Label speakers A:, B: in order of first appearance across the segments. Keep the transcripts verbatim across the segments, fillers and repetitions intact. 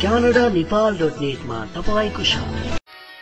A: Canada Nepal dot नेटमा तपाईँको साथ।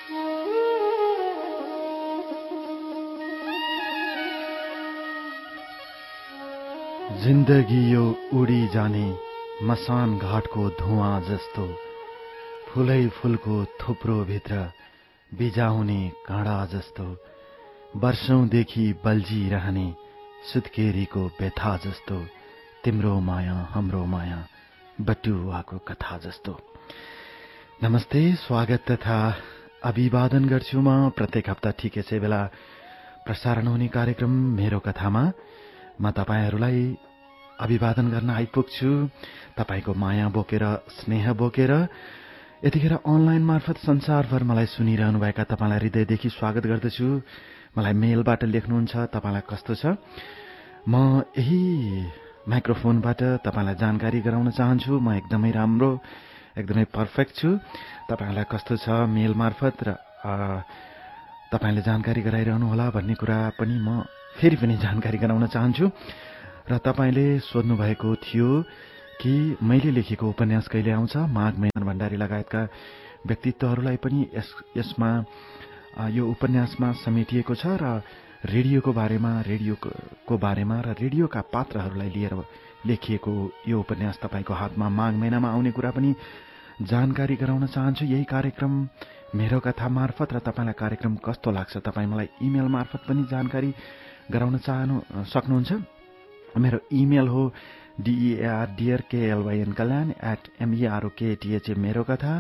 B: जिन्दगी यो उडी जाने मसान घाटको धुवाँ जस्तो, फुलै फुलको थुप्रो भित्र बिजाउने काँडा जस्तो, वर्षौंदेखि बल्झिरहने सुत्केरीको व्यथा जस्तो, तिम्रो माया हाम्रो माया बटुवाको कथा जस्तो। नमस्ते, स्वागत तथा अभिवादन गर्छु म प्रत्येक हप्ता ठिक यसै बेला प्रसारण हुने कार्यक्रम मेरो कथामा म तपाईहरूलाई अभिवादन गर्न आइपुग्छु। तपाईको माया बोकेर, स्नेह बोकेर। यतिखेर अनलाइन मार्फत संसारभर मलाई सुनिरहनुभएका तपाईलाई हृदयदेखि स्वागत गर्दछु। मलाई मेलबाट लेख्नुहुन्छ, तपाईलाई कस्तो छ? म यही माइक्रोफोनबाट तपाईलाई जानकारी गराउन चाहन्छु। म एकदमै राम्रो, एकदमै पर्फेक्ट छु। तपाईलाई कस्तो छ मेल मार्फत र तपाईले जानकारी गराइरहनु होला भन्ने कुरा पनि म फेरि पनि जानकारी गराउन चाहन्छु। र तपाईले सोध्नु भएको थियो कि मैले लेखेको उपन्यास कहिले आउँछ। माघ महिना भण्डारी लगायतका व्यक्तित्वहरूलाई पनि यस यसमा यो उपन्यासमा समेटिएको छ र रेडियोको बारेमा रेडियोको बारेमा र रेडियोका पात्रहरूलाई लिएर लेखिएको यो उपन्यास तपाईको हातमा माघ महिनामा आउने कुरा पनि जानकारी गराउन चाहन्छु यही कार्यक्रम मेरो कथा मार्फत। र तपाईलाई कार्यक्रम कस्तो लाग्छ तपाई मलाई इमेल मार्फत पनि जानकारी गराउन चाहनु सक्नुहुन्छ। मेरो इमेल हो डिईआर डियर केएलवाईएन कल्याण एट एमईआरओकेटीएचए मेरो कथा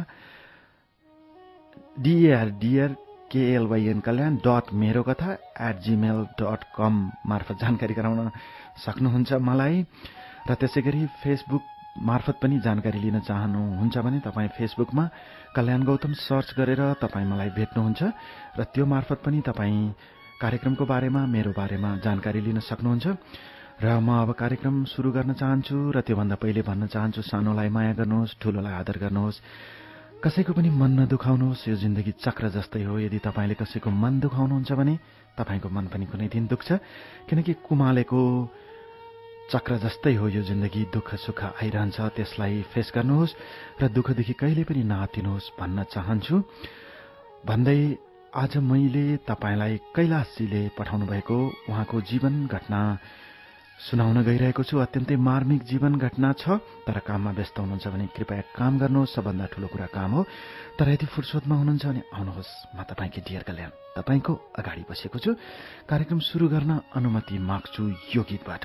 B: डिईआर डियर केएलवाईएन कल्याण डट मेरो कथा एट जीमेल डट कम मार्फत जानकारी गराउन सक्नुहुन्छ मलाई। र त्यसै गरी फेसबुक मार्फत पनि जानकारी लिन चाहनुहुन्छ भने तपाईँ फेसबुकमा कल्याण गौतम सर्च गरेर तपाईँ मलाई भेट्नुहुन्छ र त्यो मार्फत पनि तपाईँ कार्यक्रमको बारेमा, मेरो बारेमा जानकारी लिन सक्नुहुन्छ। र म अब कार्यक्रम सुरु गर्न चाहन्छु र त्योभन्दा पहिले भन्न चाहन्छु, सानोलाई माया गर्नुहोस्, ठूलोलाई आदर गर्नुहोस्, कसैको पनि मन नदुखाउनुहोस्। यो जिन्दगी चक्र जस्तै हो। यदि तपाईले कसैको मन दुखाउनुहुन्छ भने तपाईको मन पनि कुनै दिन दुख्छ, किनकि कुमालेको चक्र जस्तै हो यो जिन्दगी। दुःख सुख आइरहन्छ, त्यसलाई फेस गर्नुहोस् र दुःखदेखि कहिले पनि नहत्तिनुहोस् भन्न चाहन्छु भन्दै आज मैले तपाईलाई कैलाशजीले पठाउनु भएको उहाँको जीवन घटना सुनाउन गइरहेको छु। अत्यन्तै मार्मिक जीवन घटना छ, तर काममा व्यस्त हुनुहुन्छ भने कृपया काम गर्नुहोस्। सबभन्दा ठूलो कुरा काम हो। तर यदि फुर्सदमा हुनुहुन्छ भने आउनुहोस्, म तपाईकी डियर कल्याण तपाईको अगाडि बसेको छु। कार्यक्रम सुरु गर्न अनुमति माग्छु यो गीतबाट।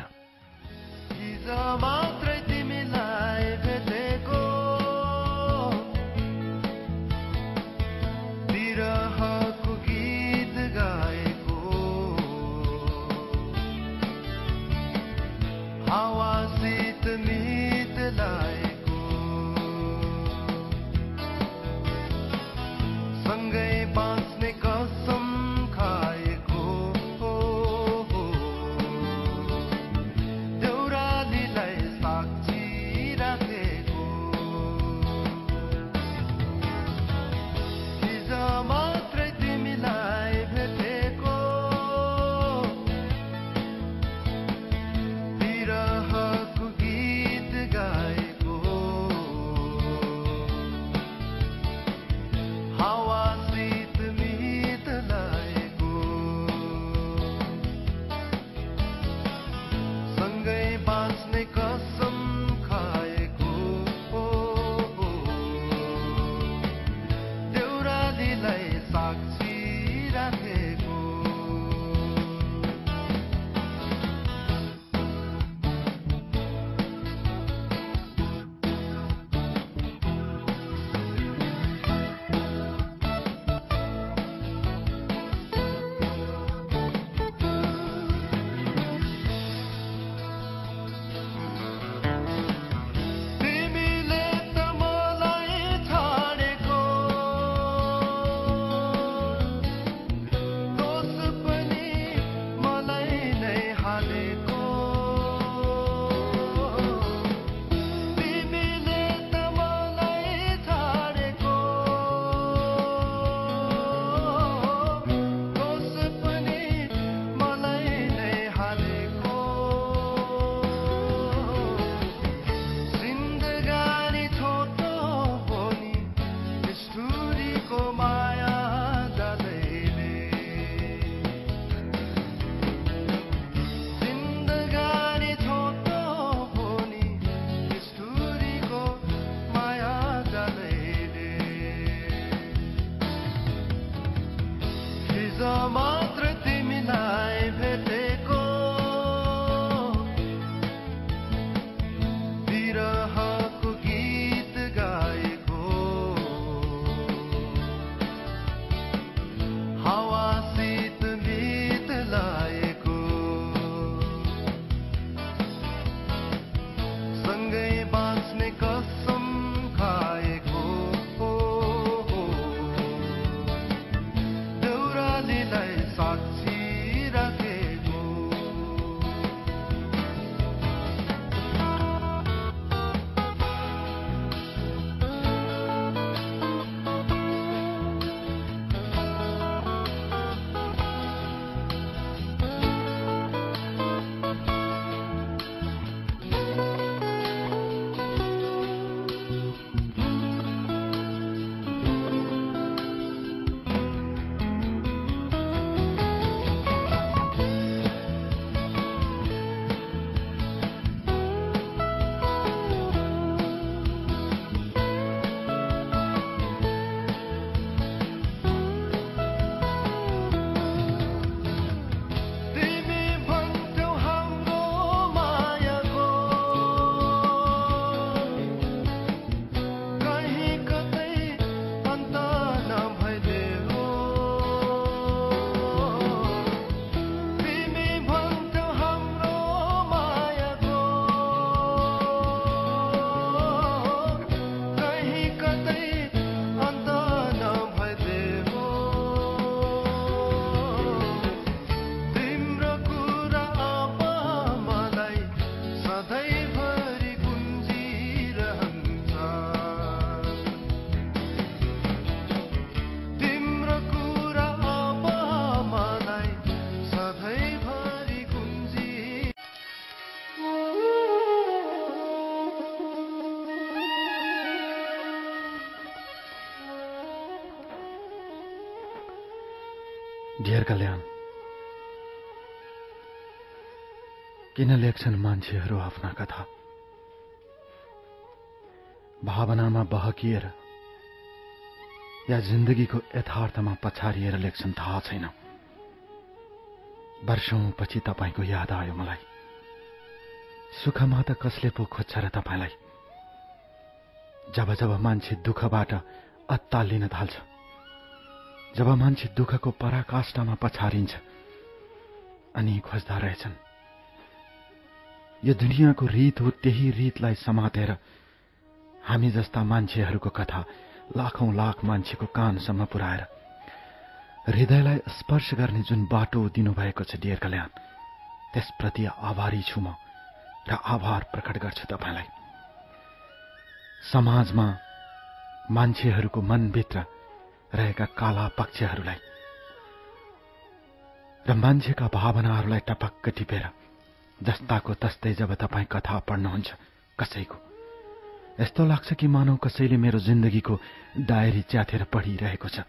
C: देउरालीलाई
B: डियर कल्याण, किन लेख्छन् मान्छेहरू आफ्ना कथा? भावनामा बहकिएर या जिन्दगीको यथार्थमा पछारिएर लेख्छन् थाहा छैन। वर्षौंपछि तपाईको याद आयो मलाई। सुखमा त कसले पो खोज्छ र तपाईलाई? जब जब मान्छे दुःखबाट अत्तालिन थाल्छ, जब मान्छे दुःखको पराकाष्ठामा पछारिन्छ, अनि खोज्दा रहेछन्। यो दुनियाँको रीत हो, त्यही रीतलाई समातेर हामी जस्ता मान्छेहरूको कथा लाखौं लाख मान्छेको कानसम्म पुर्याएर हृदयलाई स्पर्श गर्ने जुन बाटो दिनुभएको छ डियर कल्याण, त्यसप्रति आभारी छु म र आभार प्रकट गर्छु तपाईलाई। समाजमा मान्छेहरूको मनभित्र रहेका काला पक्षहरूलाई र मान्छेका भावनाहरूलाई टपक्क टिपेर जस्ताको तस्तै जब तपाईँ कथा पढ्नुहुन्छ कसैको, यस्तो लाग्छ कि मानव कसैले मेरो जिन्दगीको डायरी च्यातेर पढिरहेको छ।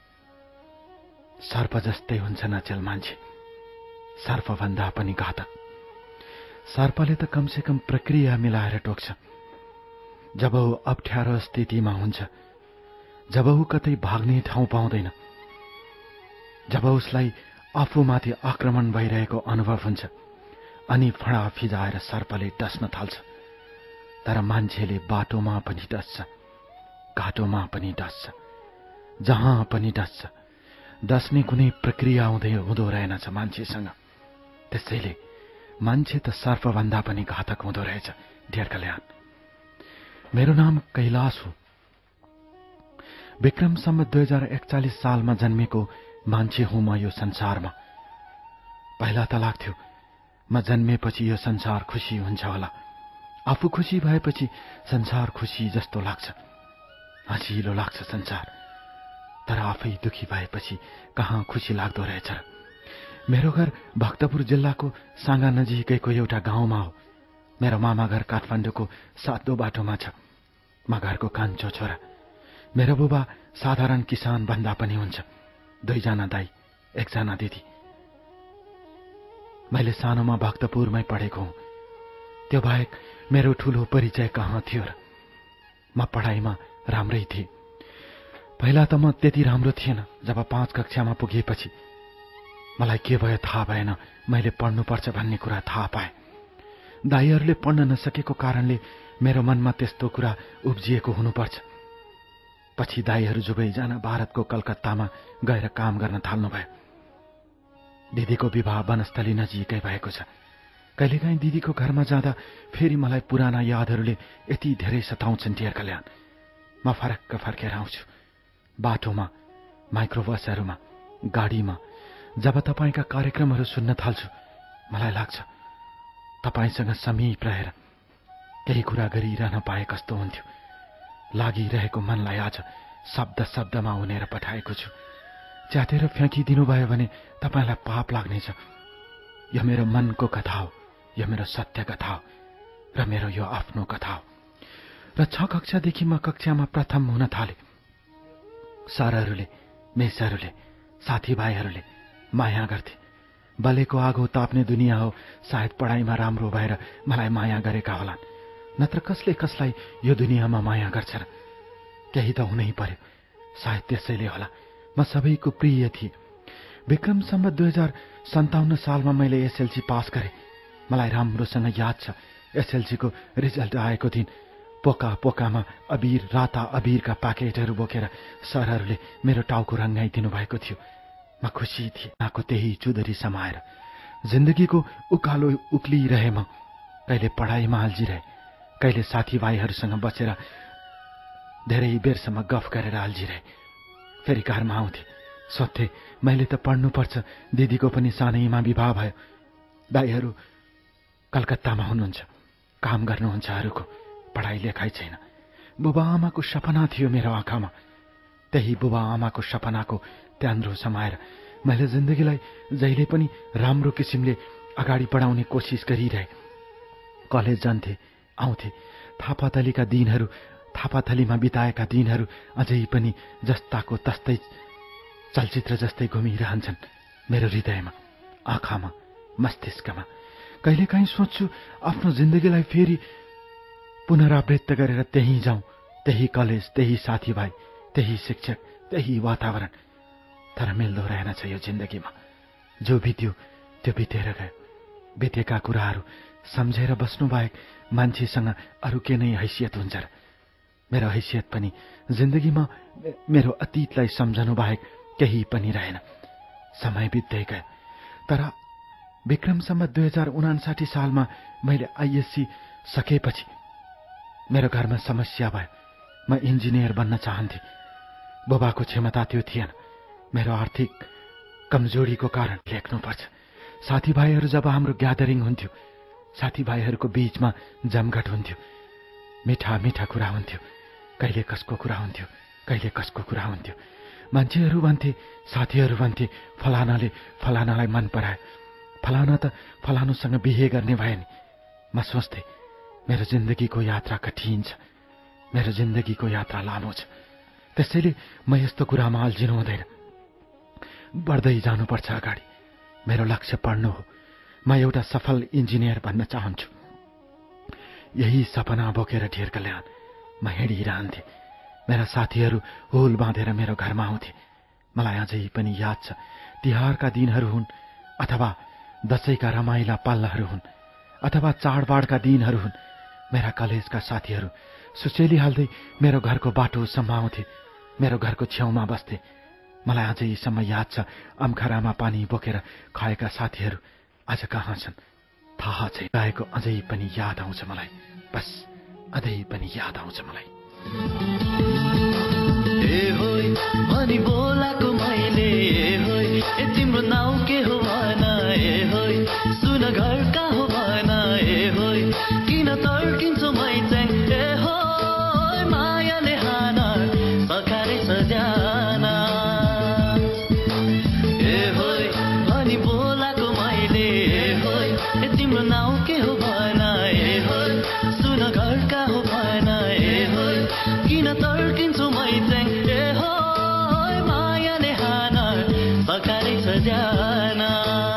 B: सर्प जस्तै हुन्छ नचेल मान्छे, सर्पभन्दा पनि घातक। सर्पले त कमसेकम प्रक्रिया मिलाएर टोक्छ। जब ऊ अप्ठ्यारो स्थितिमा हुन्छ, जब ऊ कतै भाग्ने ठाउँ पाउँदैन, जब उसलाई आफूमाथि आक्रमण भइरहेको अनुभव हुन्छ, अनि फडा फिजाएर सर्पले डस्न थाल्छ। तर मान्छेले बाटोमा पनि डस्छ, घाटोमा पनि डस्छ, जहाँ पनि डस्छ। डस्ने कुनै प्रक्रिया हुँदै हुँदो रहेनछ मान्छेसँग। त्यसैले मान्छे त सर्पभन्दा पनि घातक हुँदो रहेछ डियर कल्याण। मेरो नाम कैलाश हो। विक्रम सम्वत दुई हजार एकचालिस सालमा जन्मेको मान्छे हुँ म यो संसारमा। पहिला त लाग्थ्यो म जन्मेपछि यो संसार खुशी हुन्छ होला, आफू खुशी भएपछि संसार खुशी जस्तो लाग्छ, हँसिलो लाग्छ संसार। तर आफै दुखी भएपछि कहाँ खुशी लाग्दो रहेछ। मेरो घर भक्तपुर जिल्लाको साँगा नजिकैको एउटा गाउँमा हो। मेरो मामा घर काठमाडौँको सातो बाटोमा छ। म घरको कान्छो छोरा। मेरो बुबा साधारण किसान भन्दा पनि हुन्छ। दुईजना दाइ, एकजना दिदी। मैले सानोमा भक्तपुरमै पढेको हुँ। त्यो बाहेक मेरो ठूलो परिचय कहाँ थियो र? म पढाइमा राम्रै थिएँ। पहिला त म त्यति राम्रो थिएन। जब पाँच कक्षामा पुगेपछि मलाई के भयो थाहा भएन। मैले पढ्नुपर्छ भन्ने कुरा थाहा पाएँ। दाइहरूले पढ्न नसकेको कारणले मेरो मनमा त्यस्तो कुरा उब्जिएको हुनुपर्छ। पछि दाइहरू दुवैजना भारतको कलकत्तामा गएर काम गर्न थाल्नुभयो। दिदीको विवाह वनस्थली नजिकै भएको छ। कहिलेकाहीँ दिदीको घरमा जाँदा फेरि मलाई पुराना यादहरूले यति धेरै सताउँछन् डियर कल्याण। म फरक्क फर्केर आउँछु। बाटोमा, माइक्रोबसहरूमा, गाडीमा जब तपाईँका कार्यक्रमहरू सुन्न थाल्छु, मलाई लाग्छ तपाईँसँग समीप रहेर केही कुरा गरिरहन पाए कस्तो हुन्थ्यो। लागिरहेको मनलाई आज शब्द शब्दमा उनेर पठाएको छु। च्यातेर फ्याँकिदिनु भयो भने तपाईँलाई पाप लाग्नेछ। यो मेरो मनको कथा हो, यो मेरो सत्य कथा हो र मेरो यो आफ्नो कथा हो। र छ कक्षादेखि म कक्षामा प्रथम हुन थाले। सरहरूले, मेसहरूले, साथीभाइहरूले माया गर्थे। बलेको आगो ताप्ने दुनियाँ हो। सायद पढाइमा राम्रो भएर मलाई माया गरेका होलान्, नत्र कसले कसलाई यो दुनियाँमा माया गर्छ र? केही त हुनै पर्यो। सायद त्यसैले होला म सबैको प्रिय थिएँ। विक्रम सम्वत दुई हजार सन्ताउन्न सालमा मैले एसएलसी पास गरेँ। मलाई राम्रोसँग याद छ एसएलसीको रिजल्ट आएको दिन पोका पोकामा अबिर, राता अबिरका प्याकेटहरू बोकेर सरहरूले मेरो टाउको रङ्गाइदिनु भएको थियो। म खुसी थिएँ। आको त्यही चुदरी समाएर जिन्दगीको उकालो उक्लिरहे म। कहिले पढाइमा अल्झिरहे, कहिले साथीभाइहरूसँग बसेर धेरै बेरसम्म गफ गरेर अल्झिरहे। फेरि घरमा आउँथे, सोध्थे मैले त पढ्नुपर्छ। दिदीको पनि सानैमा विवाह भयो। दाइहरू कलकत्तामा हुनुहुन्छ, काम गर्नुहुन्छ अरूको, पढाइ लेखाइ छैन। बुबा आमाको सपना थियो मेरो आँखामा। त्यही बुबा आमाको सपनाको त्यान्द्रो समाएर मैले जिन्दगीलाई जहिले पनि राम्रो किसिमले अगाडि बढाउने कोसिस गरिरहे। कलेज जान्थे, आउँथे। थापाथलीका दिनहरू, थापाथलीमा बिताएका दिनहरू अझै पनि जस्ताको तस्तै चलचित्र जस्तै घुमिरहन्छन्। मेरो हृदयमा, आँखामा, मस्तिष्कमा। कहिलेकाहीँ सोच्छु आफ्नो जिन्दगीलाई फेरि पुनरावृत्त गरेर त्यहीँ जाउँ, त्यही कलेज, त्यही साथीभाइ, त्यही शिक्षक, त्यही वातावरण। तर मिल्दो रहेनछ यो जिन्दगीमा। जो बित्यो त्यो बितेर गयो। बितेका कुराहरू सम्झेर बस्नु बाहेक मान्छेसँग अरू के नै हैसियत हुन्छ र? मेरो हैसियत पनि जिन्दगीमा मेरो अतीतलाई सम्झनु बाहेक केही पनि रहेन। समय बित्दै गयो। तर विक्रमसम्म दुई हजार उनासाठी सालमा मैले आइएससी सकेपछि मेरो घरमा समस्या भयो। म इन्जिनियर बन्न चाहन्थे। बुबाको क्षमता त्यो थिएन। मेरो आर्थिक कमजोरीको कारण लेख्नुपर्छ। साथीभाइहरू जब हाम्रो ग्यादरिङ हुन्थ्यो, साथीभाइहरूको बीचमा जमघट हुन्थ्यो, मिठा मिठा कुरा हुन्थ्यो। कहिले कसको कुरा हुन्थ्यो, कहिले कसको कुरा हुन्थ्यो। मान्छेहरू भन्थे, साथीहरू भन्थे, फलानाले फलानालाई मन परायो, फलाना त फलानुसँग बिहे गर्ने भयो नि। म सोच्थेँ मेरो जिन्दगीको यात्रा कठिन छ, मेरो जिन्दगीको यात्रा लामो छ। त्यसैले म यस्तो कुरामा अल्झिनु हुँदैन। बढ्दै जानुपर्छ अगाडि। मेरो लक्ष्य पढ्नु हो। म एउटा सफल इन्जिनियर बन्न चाहन्छु। यही सपना बोकेर ढेर कल्याण म हिँडिरहन्थे। मेरा साथीहरू हुल बाँधेर मेरो घरमा आउँथे। मलाई अझै पनि याद छ, तिहारका दिनहरू हुन् अथवा दशैंका रमाइला पाल्लाहरू हुन् अथवा चाडबाडका दिनहरू हुन्, मेरा कलेजका साथीहरू सुसेली हाल्दै मेरो घरको बाटो सम्माउँथे, मेरो घरको छेउमा बस्थे। मलाई अझैसम्म याद छ, अम्खरामा पानी बोकेर खाएका साथीहरू आज कहाँ छन् थाहा छैन। आएको अझै पनि याद आउँछ मलाई, बस अझै पनि याद आउँछ मलाई।
C: ए होय भनी बोलाको मैले, ए होय ए तिम्रो नाउँ के हो भन, ए होय सुन घर कहाँ हो भन, ए होय किन तर्किन्छौ मैचाङ, ए होय मायाले हान सखारे सजाना। ए होय भनी बोलाको मैले, ए होय ए तिम्रो नाउँ के हो भन, ए होय सुन घर कहाँ हो भन, ए होय किन तर्किन्छौ मैचाङ, ए होय मायाले हान सखारे सजाना।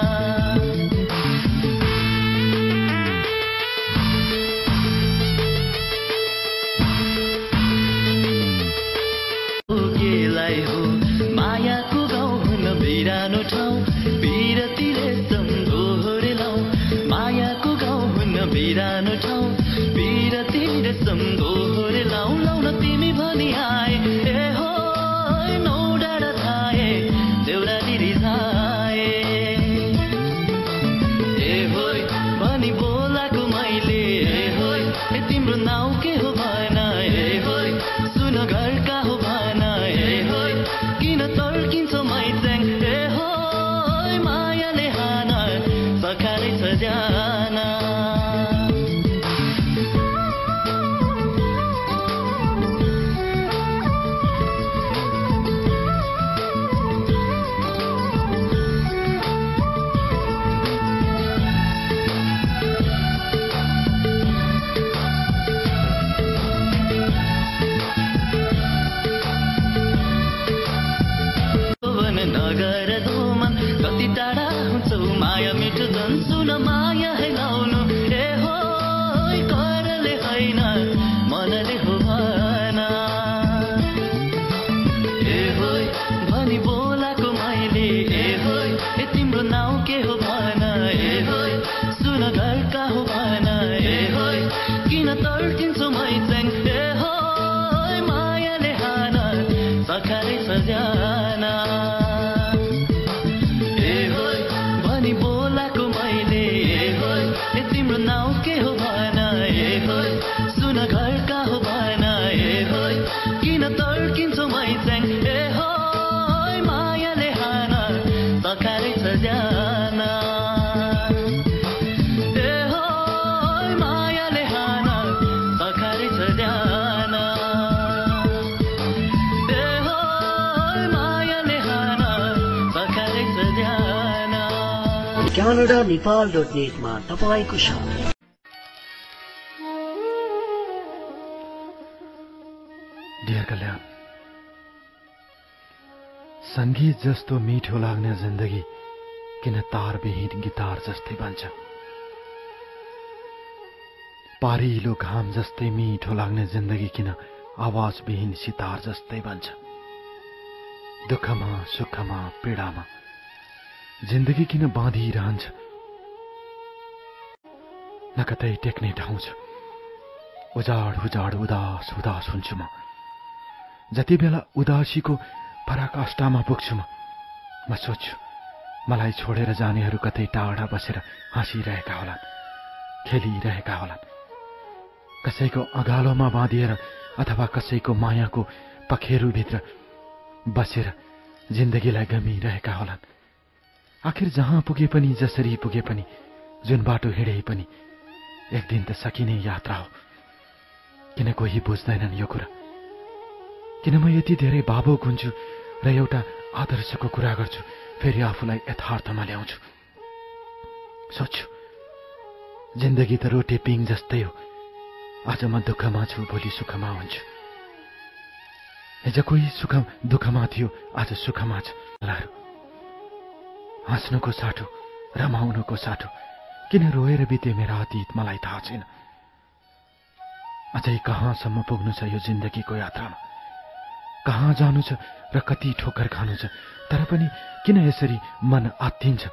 C: केलाई हो मायाको गाउँ हुन बिरानो ठाउँ, बिरतीले सम्झोरे लाउँ। मायाको गाउँ हुन बिरानो ठाउँ, बिरतीले सम्झोरे लाउँ। लाउन तिमी भनी आए, ए होय नौ डाँडा थाए देउराली रिसाए। ए होय भनी बोलाको मैले, ए होय ए तिम्रो नाउँ के हो भन, ए होय सुन घर कहाँ हो भन, ए होय किन तर्किन्छौ मैचाङ, ए होय मायाले हान सखारे सजाना। नगर दोमन कति टाढा हुन्छौ माया मिठो झन् सुन माया है लाउनु, ए होय करले होइन मनले हो भन। ए होय भनी बोलाको मैले, ए होय ए तिम्रो नाउँ के हो भन, ए होय सुन घर कहाँ हो भन, ए होय किन तर्किन्छौ मैचाङ, ए होय मायाले हान सखारे सजाना। बोलाको मैले, ए होय ए तिम्रो नाउँ के हो भन, ए होय सुन घर कहाँ हो भन, ए होय किन तर्किन्छौ मैचाङ, ए होय मायाले हान सखारे सजाना। ए होय मायाले हान सखारे सजाना। ए होय मायाले हान सखारे सजाना।
A: क्यानाडा नेपाल डट नेटमा तपाईँको साथ।
B: डियर कल्याण, सङ्गीत जस्तो मिठो लाग्ने जिन्दगी किन तारविहीन गिटार जस्तै बन्छ। पारिलो घाम जस्तै मिठो लाग्ने जिन्दगी किन आवाजविहीन सितार जस्तै बन्छ। दुःखमा सुखमा पीडामा जिन्दगी किन बाँधिरहन्छ। न कतै टेक्ने ठाउँ छ, उजाड उजाड उदास उदास हुन्छु म। जति बेला उदासीको पराकाष्ठामा पुग्छु म म सोच्छु मलाई छोडेर जानेहरू कतै टाढा बसेर हाँसिरहेका होलान्, खेलिरहेका होलान्। कसैको अगालोमा बाँधिएर अथवा कसैको मायाको पखेरुभित्र बसेर जिन्दगीलाई गमिरहेका होलान्। आखिर जहाँ पुगे पनि, जसरी पुगे पनि, जुन बाटो हिँडे पनि एक दिन त सकिने यात्रा हो। किन कोही बुझ्दैनन् यो कुरा? किन म यति धेरै भावुक हुन्छु र एउटा आदर्शको कुरा गर्छु, फेरि आफूलाई यथार्थमा ल्याउँछु। सोच्छु जिन्दगी त रोटे पिङ जस्तै हो। आज म दुःखमा छु, भोलि सुखमा हुन्छु। हिजो कोही सुख दुःखमा थियो, आज सुखमा छ। हाँस्नुको साटो, रमाउनुको साटो, किन रोएर बिते मेरा अतीत मलाई थाहा छैन। अझै कहाँसम्म पुग्नु छ यो जिन्दगीको यात्रामा, कहाँ जानु छ र कति ठोकर खानु छ। तर पनि किन यसरी मन आत्तिन्छ?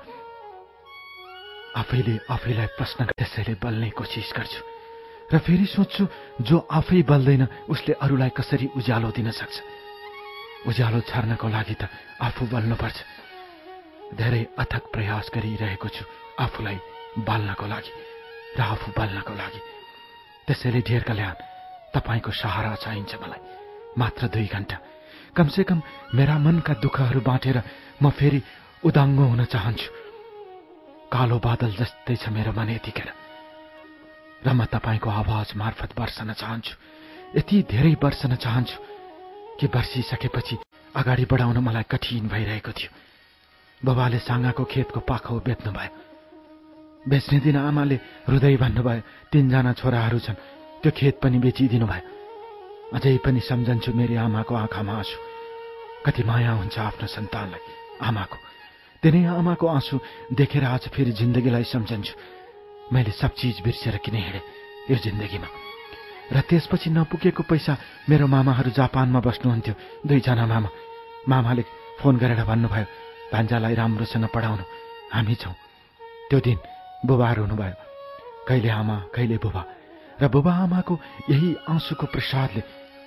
B: आफैले आफैलाई प्रश्न त्यसैले बल्ने कोसिस गर्छु र फेरि सोच्छु जो आफै बल्दैन उसले अरूलाई कसरी उज्यालो दिन सक्छ। उज्यालो छर्नको लागि त आफू बल्नुपर्छ। धेरै अथक प्रयास गरिरहेको छु आफूलाई बाल्नको लागि र आफू बल्नको लागि। त्यसैले ढेर कल्याण तपाईको सहारा चाहिन्छ मलाई। मात्र दुई घण्टा, कमसेकम मेरा मनका दुःखहरू बाँटेर म फेरि उदाङ्गो हुन चाहन्छु। कालो बादल जस्तै छ मेरो मन यतिखेर र म तपाईको आवाज मार्फत बर्सन चाहन्छु। यति धेरै बर्सन चाहन्छु कि बर्सिसकेपछि अगाडि बढाउन मलाई कठिन भइरहेको थियो। बाबाले साङ्गाको खेतको पाखो बेच्नु भयो। बेच्ने दिन आमाले रुँदै भन्नुभयो तीनजना छोराहरू छन्, त्यो खेत पनि बेचिदिनु भयो। अझै पनि सम्झन्छु मेरी आमाको आँखामा आँसु। कति माया हुन्छ आफ्नो सन्तानलाई आमाको। तिनै आमाको आँसु देखेर आज फेरि जिन्दगीलाई सम्झन्छु। मैले सब चिज बिर्सेर किन हिँडेँ यो जिन्दगीमा। र त्यसपछि नपुगेको पैसा मेरो मामाहरू जापानमा बस्नुहुन्थ्यो, दुईजना मामा। मामाले फोन गरेर भन्नुभयो भान्जालाई राम्रोसँग पढाउनु, हामी छौँ। त्यो दिन बुबाहरू हुनुभयो, कहिले आमा कहिले बुबा। र बुबा आमाको यही आँसुको प्रसादले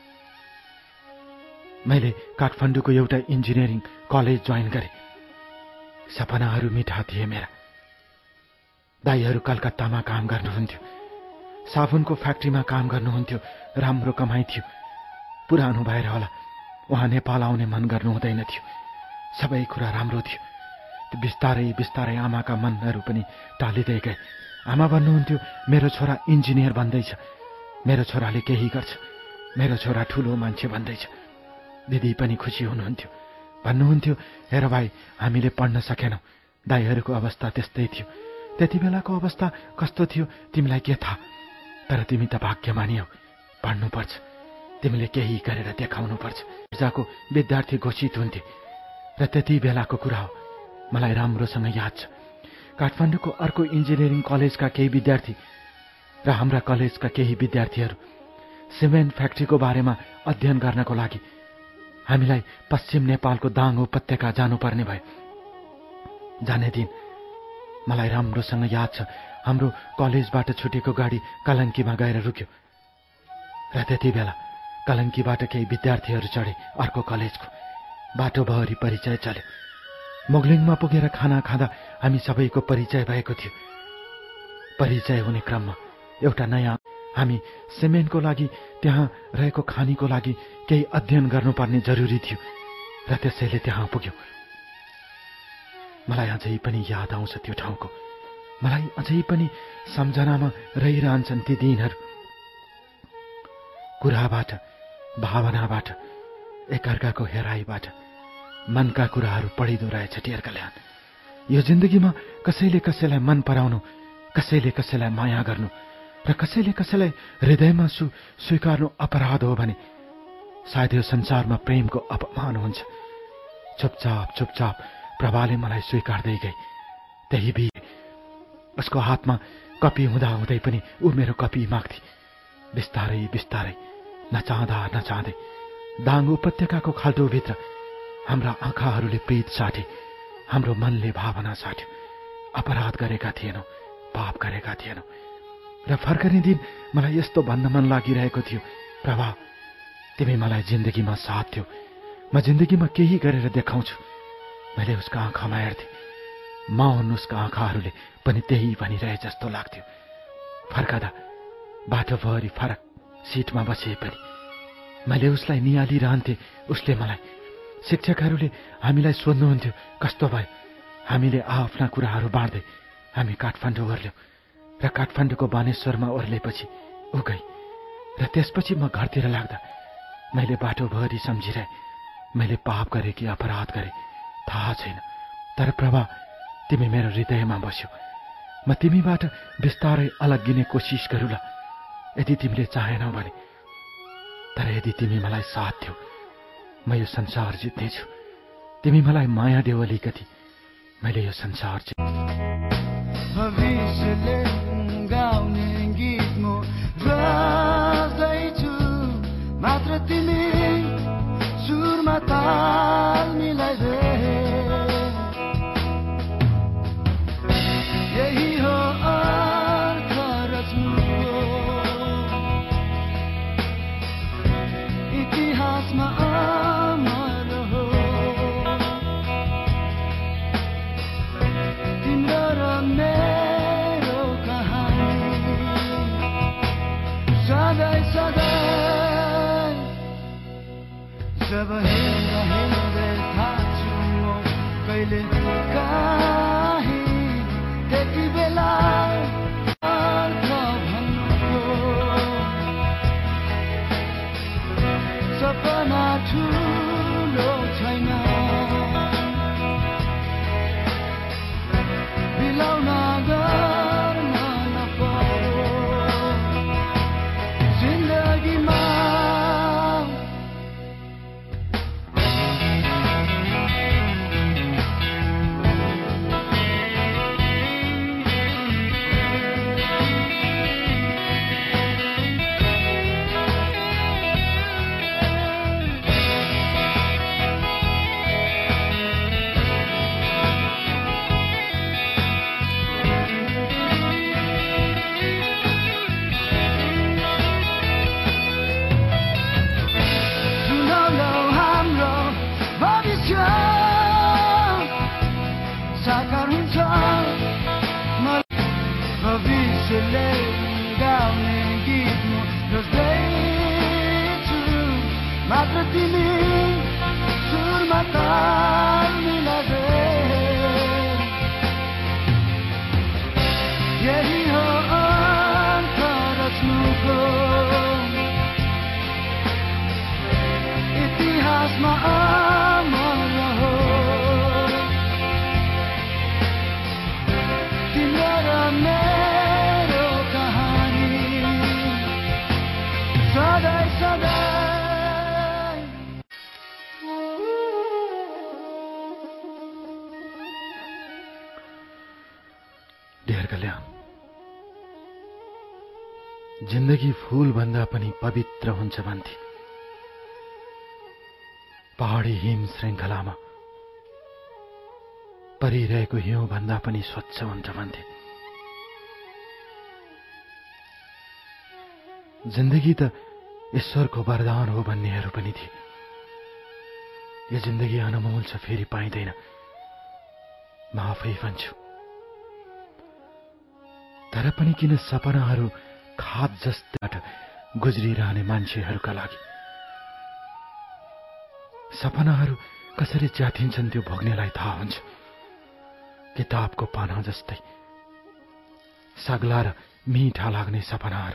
B: मैले काठमाडौँको एउटा इन्जिनियरिङ कलेज जोइन गरेँ। सपनाहरू मिठा थिए मेरा। दाइहरू कलकत्तामा काम गर्नुहुन्थ्यो, साबुनको फ्याक्ट्रीमा काम गर्नुहुन्थ्यो, राम्रो कमाइ थियो। पुरानो भएर होला उहाँ नेपाल आउने मन गर्नु हुँदैन थियो। सबै कुरा राम्रो थियो। बिस्तारै बिस्तारै आमाका मनहरू पनि टालिँदै गए। आमा भन्नुहुन्थ्यो मेरो छोरा इन्जिनियर बन्दैछ, मेरो छोराले केही गर्छ, मेरो छोरा ठुलो मान्छे बन्दैछ। दिदी पनि खुसी हुनुहुन्थ्यो, भन्नुहुन्थ्यो हेर भाइ हामीले पढ्न सकेनौँ। दाइहरूको अवस्था त्यस्तै थियो। त्यति बेलाको अवस्था कस्तो थियो तिमीलाई के थाहा? तर तिमी त भाग्यमानी हौ, पढ्नुपर्छ, तिमीले केही गरेर देखाउनुपर्छ। जाको विद्यार्थी घोषित हुन्थे र त्यति बेलाको कुरा हो, मलाई राम्रोसँग याद छ। काठमाडौँको अर्को इन्जिनियरिङ कलेजका केही विद्यार्थी र हाम्रा कलेजका केही विद्यार्थीहरू सिमेन्ट फ्याक्ट्रीको बारेमा अध्ययन गर्नको लागि हामीलाई पश्चिम नेपालको दाङ उपत्यका जानुपर्ने भयो। जाने दिन मलाई राम्रोसँग याद छ, हाम्रो कलेजबाट छुटेको गाडी कलङ्कीमा गएर रुक्यो र त्यति बेला कलङ्कीबाट केही विद्यार्थीहरू चढे अर्को कलेजको। बाटोभरि परिचय चल्यो। मोगलिङमा पुगेर खाना खाँदा हामी सबैको परिचय भएको थियो। परिचय हुने क्रममा एउटा नयाँ हामी सिमेन्टको लागि त्यहाँ रहेको खानीको लागि केही अध्ययन गर्नुपर्ने जरुरी थियो र त्यसैले त्यहाँ पुग्यो। मलाई अझै पनि याद आउँछ त्यो ठाउँको। मलाई अझै पनि सम्झनामा रहिरहन्छन् ती दिनहरू। कुराबाट, भावनाबाट, एकअर्काको हेराइबाट मनका कुराहरू पढिँदो रहेछ ढेर कल्याण। यो जिन्दगीमा कसैले कसैलाई मन पराउनु, कसैले कसैलाई माया गर्नु र कसैले कसैलाई हृदयमा सु स्वीकार्नु अपराध हो भने सायद यो संसारमा प्रेमको अपमान हुन्छ। चुपचाप चुपचाप प्रभाले मलाई स्वीकार्दै गए त्यही बि उसको हातमा कपी हुँदा हुँदै पनि ऊ मेरो कपी माग्थे। बिस्तारै बिस्तारै नचाहँदा नचाहँदै दाङ उपत्यकाको खाल्टोभित्र हाम्रा आँखाहरूले प्रीत साटे, हाम्रो मनले भावना साट्यो। अपराध गरेका थिएनौँ, पाप गरेका थिएनौँ। र फर्कने दिन मलाई यस्तो भन्न मन लागिरहेको थियो, प्रभा तिमी मलाई जिन्दगीमा साथ थियौ, म जिन्दगीमा केही गरेर देखाउँछु। मैले उसका आँखामा हेर्थेँ, मौन उसका आँखाहरूले पनि त्यही भनिरहे जस्तो लाग्थ्यो। फर्कदा बाटोभरि फरक सिटमा बसे पनि मैले उसलाई निहालिरहन्थेँ। उसले मलाई, शिक्षकहरूले हामीलाई सोध्नुहुन्थ्यो कस्तो भयो। हामीले आफ्ना कुराहरू बाँड्दै हामी काठमाडौँ ओर्ल्यौँ र काठमाडौँको बानेश्वरमा ओर्लेपछि ऊ गई। र त्यसपछि म घरतिर लाग्दा मैले बाटोभरि सम्झिरहेँ, मैले पाप गरेँ कि अपराध गरेँ थाहा छैन, तर प्रभा तिमी मेरो हृदयमा बस्यौ। म तिमीबाट बिस्तारै अलग्गिने कोसिस गरौँला यदि तिमीले चाहेनौ भने। तर यदि तिमी मलाई साथ थियौ म यो संसार जित्नेछु। तिमी मलाई माया देऊ अलिकति, मैले यो संसार जित्
D: भविष्यले गाउने गीत म गाउँदैछु, मात्र तिमी सुरमा ताल मिलाइदे। यही हो अर्थ रच्नुको, इतिहासमा अमर हो तिम्रो र मेरो कहानी। सधैँ सधैँ जब हेर्दा हेर्दै थाक्छु म कहिले काहीँ, त्यति बेला अर्थ भन्नुको सपना ठुलो छैन, बिलाउन गर्न नपरो जिन्दगीमा। साकार हुन्छ भविष्यले गाउने गीत म गाउँदैछु, मात्र तिमी सुरमा ताल मिलाइदे। यही हो अर्थ रच्नुको, इतिहासमा अमर हो तिम्रो र मेरो कहानी। सधैँ सधैँ
B: डेर कल्याण, जिन्दगी फूल भन्दा पनि पवित्र हुन्छ भन्थे। पहाडी हिम श्रृङ्खलामा परिरहेको हिउँ भन्दा पनि स्वच्छ हुन्छ भन्थे। जिन्दगी त ईश्वरको वरदान हो भन्नेहरू पनि थिए। यो जिन्दगी अनमोल छ, फेरि पाइँदैन, म आफै भन्छु। तर पनि किन सपनाहरू खाद जस्ताबाट गुज्रिरहने मान्छेहरूका लागि सपनाहरू कसरी च्यातिन्छन् त्यो भोग्नेलाई थाहा हुन्छ। किताबको पाना जस्तै सग्ला र मिठा लाग्ने सपनाहरू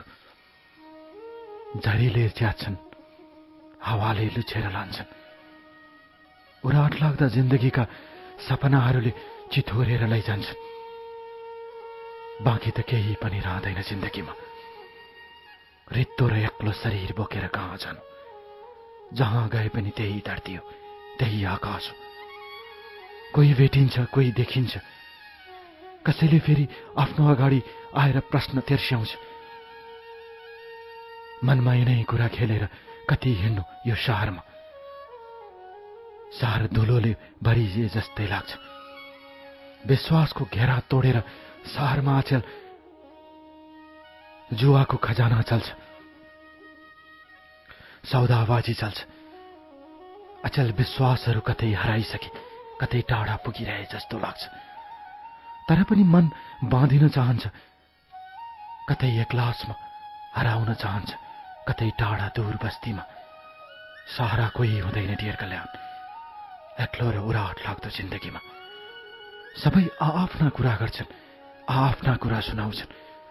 B: झरीले च्यात्छन्, हावाले लुछेर लान्छन्। उराट लाग्दा जिन्दगीका सपनाहरूले चिथोरेर लैजान्छन्। बाँकी त केही पनि रहँदैन जिन्दगीमा। रित्तो र एक्लो शरीर बोकेर कहाँ जानु? जहाँ गए पनि त्यही धरती हो, त्यही आकाश हो। कोही भेटिन्छ, कोही देखिन्छ, कसैले फेरि आफ्नो अगाडि आएर प्रश्न तेर्स्याउँछ। मनमा यिनै कुरा खेलेर कति हिँड्नु यो शहरमा। शहर धुलोले भरिए जस्तै लाग्छ। विश्वासको घेरा तोडेर शहरमा अचेल जुवाको खजाना चल्छ, सौदाबाजी चल्छ। अचेल विश्वासहरू कतै हराइसके, कतै टाढा पुगिरहे जस्तो लाग्छ। तर पनि मन बाँधिन चाहन्छ, कतै एक्लासमा हराउन चाहन्छ, कतै टाढा दूर बस्तीमा। सहारा कोही हुँदैन डियर कल्याण, एक्लो र उराट लाग्दो जिन्दगीमा। सबै आआफ्ना कुरा गर्छन्, आआफ्ना कुरा सुनाउँछन्,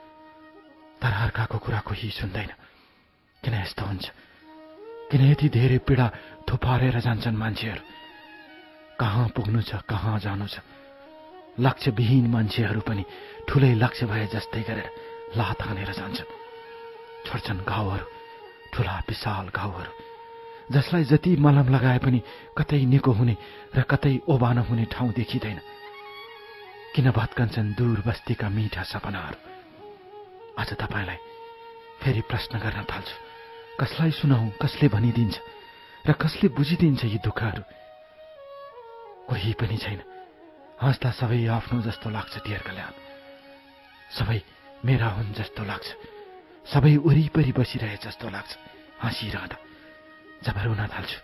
B: तर अर्काको कुरा कोही सुन्दैन। किन यस्तो हुन्छ? किन यति धेरै पीडा थुपारेर जान्छन् मान्छेहरू? कहाँ पुग्नु छ, कहाँ जानु छ? लक्ष्यविहीन मान्छेहरू पनि ठुलै लक्ष्य भए जस्तै गरेर लात हानेर जान्छन्। छोड्छन् घाउहरू, ठुला विशाल घाउहरू, जसलाई जति मलम लगाए पनि कतै निको हुने र कतै ओबानो हुने ठाउँ देखिँदैन। किन भत्कन्छन् दूर बस्तीका मिठा सपनाहरू? आज तपाईँलाई फेरि प्रश्न गर्न थाल्छु, कसलाई सुनाऊ, कसले भनिदिन्छ र कसले बुझिदिन्छ यी दुःखहरू? कोही पनि छैन। हाँस्दा सबै आफ्नो जस्तो लाग्छ डियर कल्याण, सबै मेरा हुन् जस्तो लाग्छ, सबै वरिपरि बसिरहे जस्तो लाग्छ। हाँसिरहँदा जब रुन थाल्छु,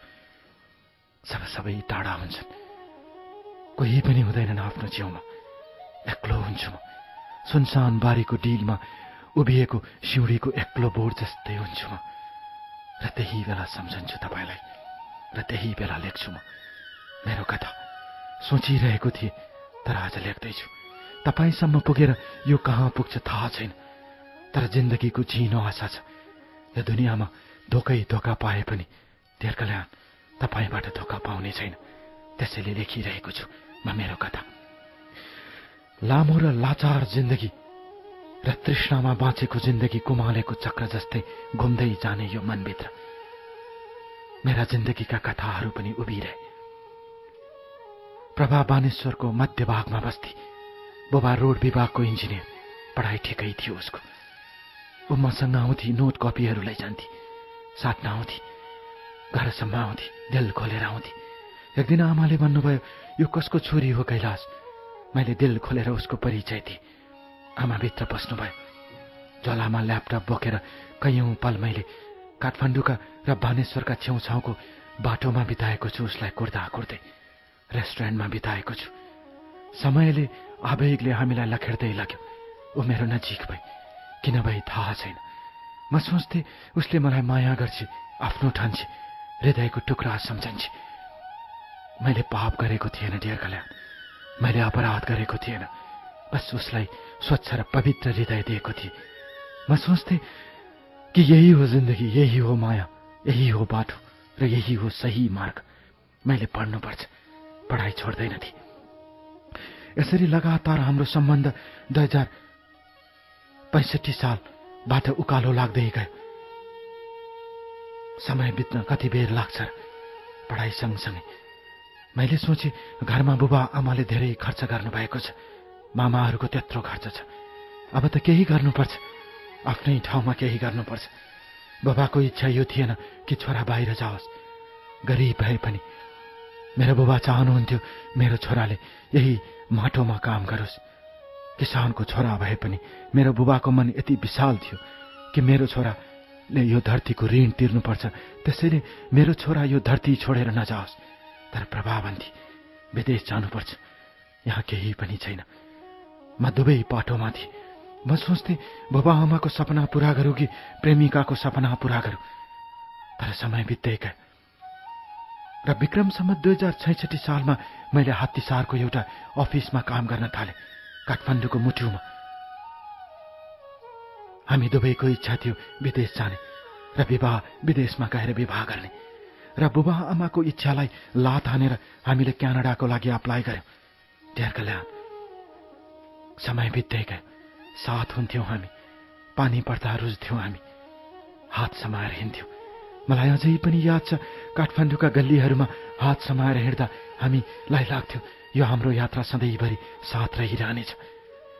B: जब सबै टाढा हुन्छन्, कोही पनि हुँदैनन् आफ्नो छेउमा, एक्लो हुन्छु म। सुनसान बारीको डिलमा उभिएको सिउँडीको एक्लो बोर्ड जस्तै हुन्छु म। र त्यही बेला सम्झन्छु तपाईँलाई, र त्यही बेला लेख्छु म मेरो कथा। सोचिरहेको थिएँ, तर आज लेख्दैछु। तपाईँसम्म पुगेर यो कहाँ पुग्छ थाहा छैन, तर जिन्दगीको झिनो आशा छ। यो दुनियाँमा धोकै धोका पाए पनि डियर कल्याण तपाईँबाट धोका पाउने छैन। त्यसैले लेखिरहेको छु म मेरो कथा। लामो र लाचार जिन्दगी र तृष्णामा बाँचेको जिन्दगी गुमालेको चक्र जस्तै घुम्दै जाने यो मनभित्र मेरा जिन्दगीका कथाहरू पनि उभिरहे। प्रभा बानेश्वरको मध्यभागमा बस्ती। बुबा रोड विभागको इन्जिनियर, पढाइ ठिकै थियो उसको। ऊ मसँग आउँथी, नोट कपीहरू लैजान्थी, साट्न आउँथी, घरसम्म आउँथी, दिल खोलेर आउँथी। एक दिन आमाले भन्नुभयो, यो कसको छोरी हो कैलाश? मैले दिल खोलेर उसको परिचय दिएँ। आमा भित्र बस्नुभयो। झोलामा ल्यापटप बोकेर कैयौं पल मैले काठमाडौँका र बानेश्वरका छेउछाउको बाटोमा बिताएको छु। उसलाई कुर्दा कुर्दै रेस्टुरेन्टमा बिताएको छु। समयले आवेगले हामीलाई लखेड्दै लग्यो। ऊ मेरो नजिक भई, किन भई थाहा छैन। म सोच्थेँ उसले मलाई माया गर्छ, आफ्नो ठान्छे, हृदयको टुक्रा सम्झन्छ। मैले पाप गरेको थिएन डियर कल्याण, मैले अपराध गरेको थिएन। बस उसलाई स्वच्छ र पवित्र हृदय दिएको थिएँ। म सोच्थेँ कि यही हो जिन्दगी, यही हो माया, यही हो बाटो र यही हो सही मार्ग। मैले पढ्नुपर्छ, पढाइ छोड्दैन थिएँ। यसरी लगातार हाम्रो सम्बन्ध दुई हजार पैँसठी सालबाट उकालो लाग्दै गयो। समय बित्न कति बेर लाग्छ र पढाइ सँगसँगै मैले सोचेँ घरमा बुबा आमाले धेरै खर्च गर्नुभएको छ, मामाहरूको त्यत्रो खर्च छ, अब त केही गर्नुपर्छ, आफ्नै ठाउँमा केही गर्नुपर्छ। बुबाको इच्छा यो थिएन कि छोरा बाहिर जाओस्, गरिब भए पनि। मेरो बुबा चाहनुहुन्थ्यो मेरो छोराले यही माटोमा काम गरोस्। किसानको छोरा भए पनि मेरो बुबाको मन यति विशाल थियो कि मेरो छोराले यो धरतीको ऋण तिर्नुपर्छ, त्यसैले मेरो छोरा यो धरती छोडेर नजाओस्। तर प्रभा भन्थे विदेश जानुपर्छ, यहाँ केही पनि छैन। म दुवै पाटोमा थिएँ। म सोच्थेँ बुबा आमाको सपना पूरा गरौँ कि प्रेमिकाको सपना पूरा गरौँ। तर समय बित्दै गयो र विक्रमसम्म दुई हजार छैसठी सालमा मैले हात्तीसारको एउटा अफिसमा काम गर्न थालेँ, काठमाडौँको मुटुमा। हामी दुवैको इच्छा थियो विदेश जाने र विवाह विदेशमा गएर विवाह गर्ने। र बुबा आमाको इच्छालाई लात हानेर हामीले क्यानाडाको लागि अप्लाई गर्यौँ। डियर कल्याण समय बित्दै गयो, साथ हुन्थ्यौँ हामी, पानी पर्दा रुझ्थ्यौँ हामी, हात समाएर हिँड्थ्यौँ। मलाई अझै पनि याद छ काठमाडौँका गल्लीहरूमा हात समाएर हिँड्दा हामीलाई लाग्थ्यो यो हाम्रो यात्रा सधैँभरि साथ रहिरहनेछ।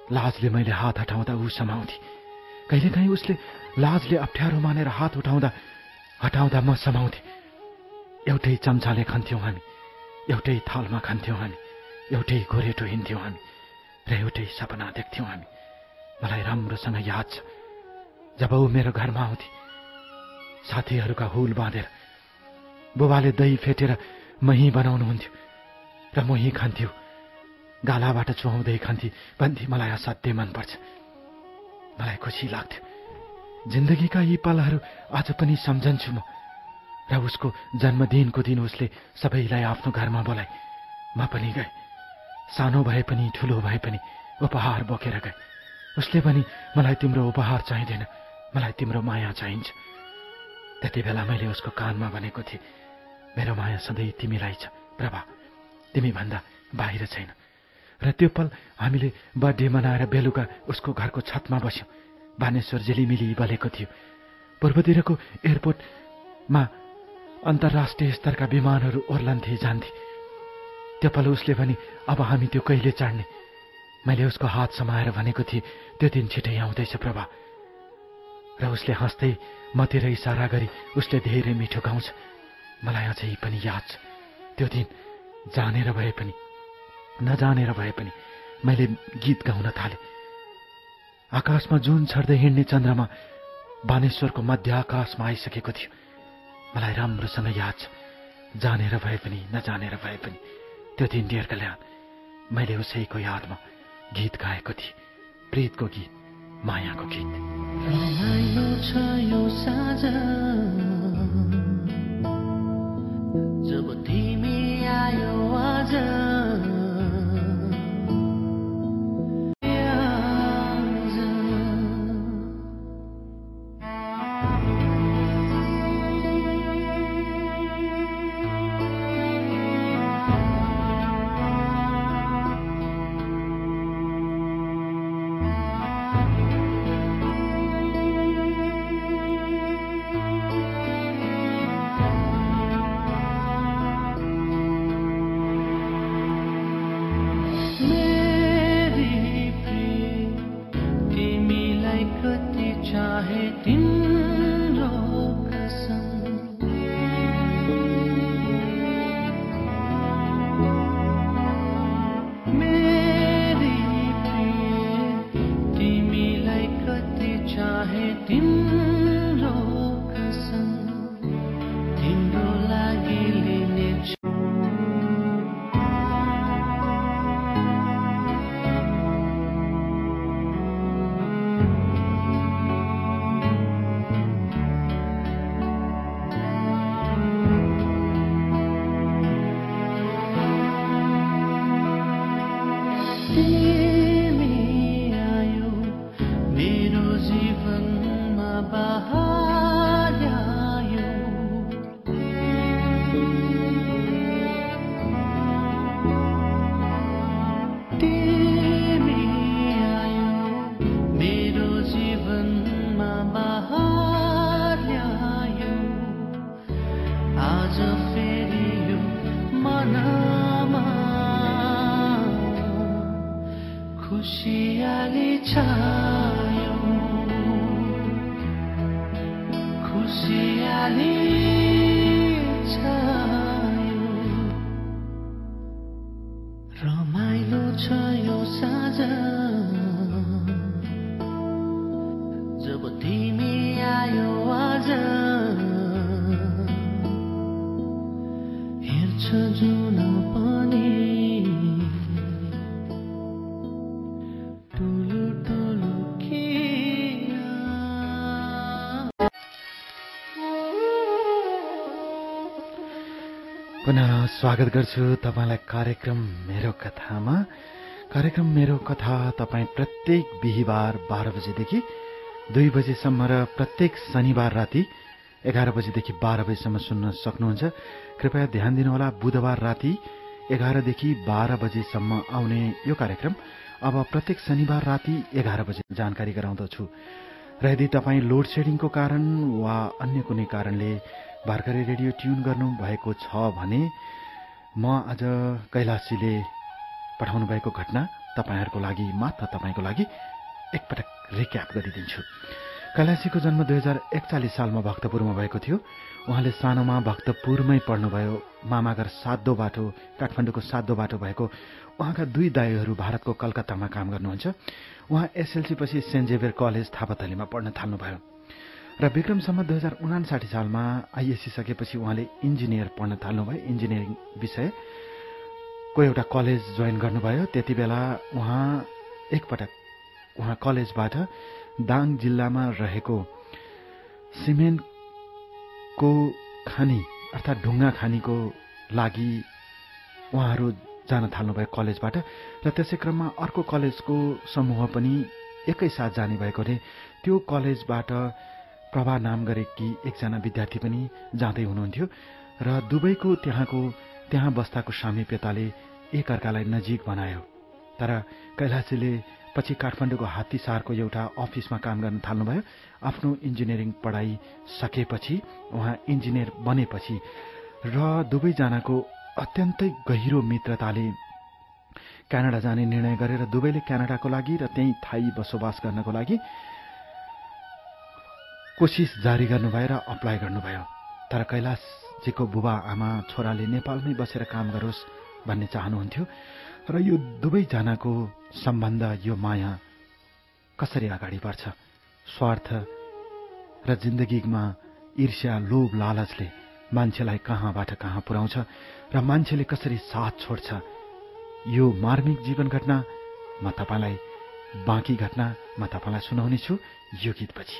B: लाजले मैले हात हटाउँदा ऊ समाउँथे, कहिलेकाहीँ उसले लाजले अप्ठ्यारो मानेर हात उठाउँदा हटाउँदा म समाउँथे। एउटै चम्चाले खान्थ्यौँ हामी, एउटै थालमा खान्थ्यौँ हामी, एउटै गोरेटो हिँड्थ्यौँ हामी र एउटै सपना देख्थ्यौँ हामी। मलाई राम्रोसँग याद छ, जब ऊ मेरो घरमा आउँथे साथीहरूका हुल बाँधेर, बुबाले दही फेटेर मही बनाउनुहुन्थ्यो र मही खान्थ्यो, गालाबाट चुहाउँदै खान्थे। भन्थे मलाई असाध्यै मनपर्छ, मलाई खुसी लाग्थ्यो। जिन्दगीका यी पलहरू आज पनि सम्झन्छु म। र उसको जन्मदिनको दिन उसले सबैलाई आफ्नो घरमा बोलाए, म पनि गए। सानो भए पनि ठुलो भए पनि उपहार बोकेर गए। उसले पनि मलाई तिम्रो उपहार चाहिँदैन, मलाई तिम्रो माया चाहिन्छ। त्यति बेला मैले उसको कानमा भनेको थिएँ, मेरो माया सधैँ तिमीलाई छ प्रभा, तिमी भन्दा बाहिर छैन। र त्यो पल हामीले बर्थडे मनाएर बेलुका उसको घरको छतमा बस्यौँ। बानेश्वर झिलिमिली बलेको थियो। पूर्वतिरको एयरपोर्टमा अन्तर्राष्ट्रिय स्तरका विमानहरू ओर्लन्थे जान्थे। त्यो पल उसले पनि अब हामी त्यो कहिले चाड्ने। मैले उसको हात समाएर भनेको थिएँ, त्यो दिन छिटै आउँदैछ प्रभा। र उसले हाँस्दै मतिर इसारा गरी उसले धेरै मिठो गाउँछ। मलाई अझै पनि याद छ त्यो दिन। जानेर भए पनि नजानेर भए पनि मैले गीत गाउन थालेँ। आकाशमा जुन छर्दै हिँड्ने चन्द्रमा बानेश्वरको मध्य आकाशमा आइसकेको थियो। मलाई राम्रोसँग याद छ, जानेर भए पनि नजानेर भए पनि त्यो दिन डेढ कल्याण मैले उसैको यादमा गीत गाएको थिएँ, प्रीतको गीत, मायाको गीत।
C: रमाइलो छ यो साँझ जब तिमी आयो आज, खुशियाली छायो, खुशियाली छायो। रमाइलो छ यो साँझ जब तिमी आयो आज, हेर्छ जुन पनि
B: पुनः स्वागत गर्छु तपाईलाई कार्यक्रम मेरो कथामा। कार्यक्रम मेरो कथा तपाईँ प्रत्येक बिहिबार बाह्र बजेदेखि दुई बजेसम्म र प्रत्येक शनिबार राति एघार बजेदेखि बाह्र बजेसम्म सुन्न सक्नुहुन्छ। कृपया ध्यान दिनुहोला, बुधबार राति एघारदेखि बाह्र बजेसम्म आउने यो कार्यक्रम अब प्रत्येक शनिबार राति एघार बजे जानकारी गराउँदछु। र यदि तपाईँ लोड सेडिङको कारण वा अन्य कुनै कारणले भर्खरै रेडियो ट्युन गर्नु भएको छ भने म आज कैलाशीले पठाउनु भएको घटना तपाईँहरूको लागि, मात्र तपाईँको लागि एकपटक रिक्याप गरिदिन्छु। कैलाशीको जन्म दुई हजार एकचालिस सालमा भक्तपुरमा भएको थियो। उहाँले सानोमा भक्तपुरमै पढ्नुभयो। मामाघर सातो बाटो, काठमाडौँको सातो बाटो भएको उहाँका दुई दाईहरू भारतको कलकत्तामा काम गर्नुहुन्छ। उहाँ एसएलसी पछि सेन्ट जेभियर कलेज थापाथलीमा पढ्न थाल्नुभयो र विक्रमसम्म दुई हजार उनासाठी सालमा आइएससी सकेपछि उहाँले इन्जिनियर पढ्न थाल्नुभयो। इन्जिनियरिङ विषयको एउटा कलेज जोइन गर्नुभयो। त्यति बेला उहाँ एकपटक उहाँ कलेजबाट दाङ जिल्लामा रहेको सिमेन्टको खानी अर्थात् ढुङ्गा खानीको लागि उहाँहरू जान थाल्नुभयो कलेजबाट र त्यसै क्रममा अर्को कलेजको समूह पनि एकैसाथ जाने भएकोले त्यो कलेजबाट प्रभा नाम गरेकी एकजना विद्यार्थी पनि जाँदै हुनुहुन्थ्यो र दुवैको त्यहाँको त्यहाँ बस्दाको सामिप्यताले एकअर्कालाई नजिक बनायो। तर कैलाशीले पछि काठमाडौँको हात्तीसारको एउटा अफिसमा काम गर्न थाल्नुभयो। आफ्नो इन्जिनियरिङ पढाइ सकेपछि उहाँ इन्जिनियर बनेपछि र दुवैजनाको अत्यन्तै गहिरो मित्रताले क्यानाडा जाने निर्णय गरेर दुवैले क्यानाडाको लागि र त्यहीँ थाई बसोबास गर्नको लागि कोसिस जारी गर्नुभयो र अप्लाई गर्नुभयो। तर कैलाशजीको बुबा आमा छोराले नेपालमै बसेर काम गरोस् भन्ने चाहनुहुन्थ्यो र यो दुवैजनाको सम्बन्ध, यो माया कसरी अगाडि बढ्छ? स्वार्थ र जिन्दगीमा ईर्ष्या, लोभ, लालचले मान्छेलाई कहाँबाट कहाँ पुर्याउँछ र मान्छेले कसरी साथ छोड्छ, यो मार्मिक जीवन घटना म तपाईँलाई बाँकी घटना म तपाईँलाई सुनाउनेछु यो गीतपछि।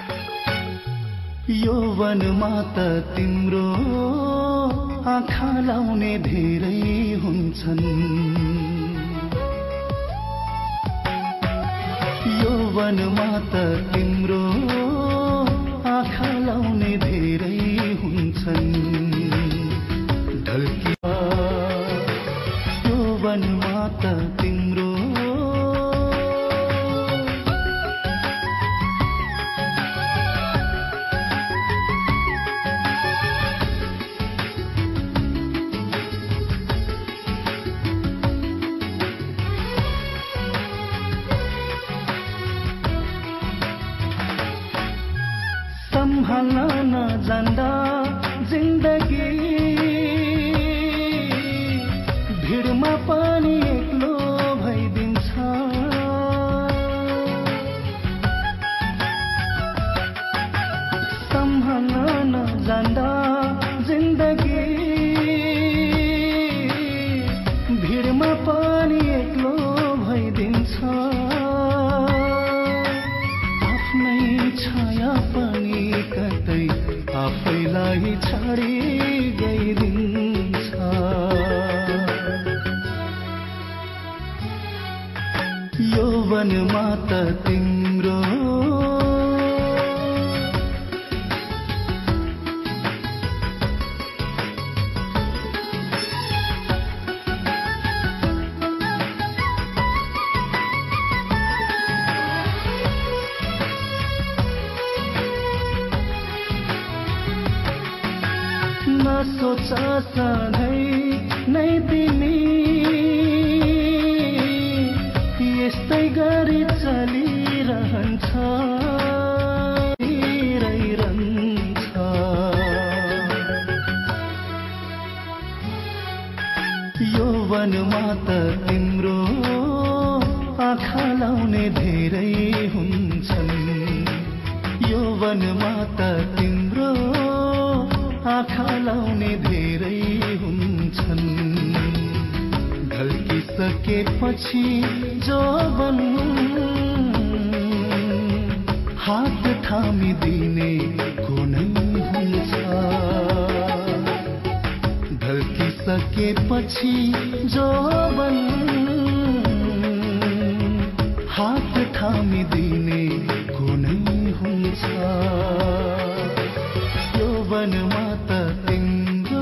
C: यौवनमा त तिम्रो आँखा लाउने धेरै हुन्छन्, यौवनमा त तिम्रो आँखा लाउने धेरै हुन्छन्, ढल्किया यौवनमा त तिम्रो सम्हाल्न नजान्दा जिन्दगी भिडमा पनि एक्लो भइदिन्छ, सम्हाल्न नजान्दा जिन्दगी भिडमा पनि एक्लो भइदिन्छ, आफ्नै छाया पनि कतै आफैलाई छाडी गइदिन्छ, यौवनमा त तिम्रो नसोच सधैँ नै तिमी यस्तै गरी चलिरहन्छ, रहिरहन्छ, यौवनमा त तिम्रो आँखा लाउने धेरै हुन्छन्, यौवनमा त तिम्रो आँखा लाउने धेरै हुन्छन्, ढल्किसकेपछि जौवन हात थामिदिने कुनै हुन्छ, ढल्किसकेपछि जौवन हात थामिदिने कुनै हुन्छ, यौवनमा त तिम्रो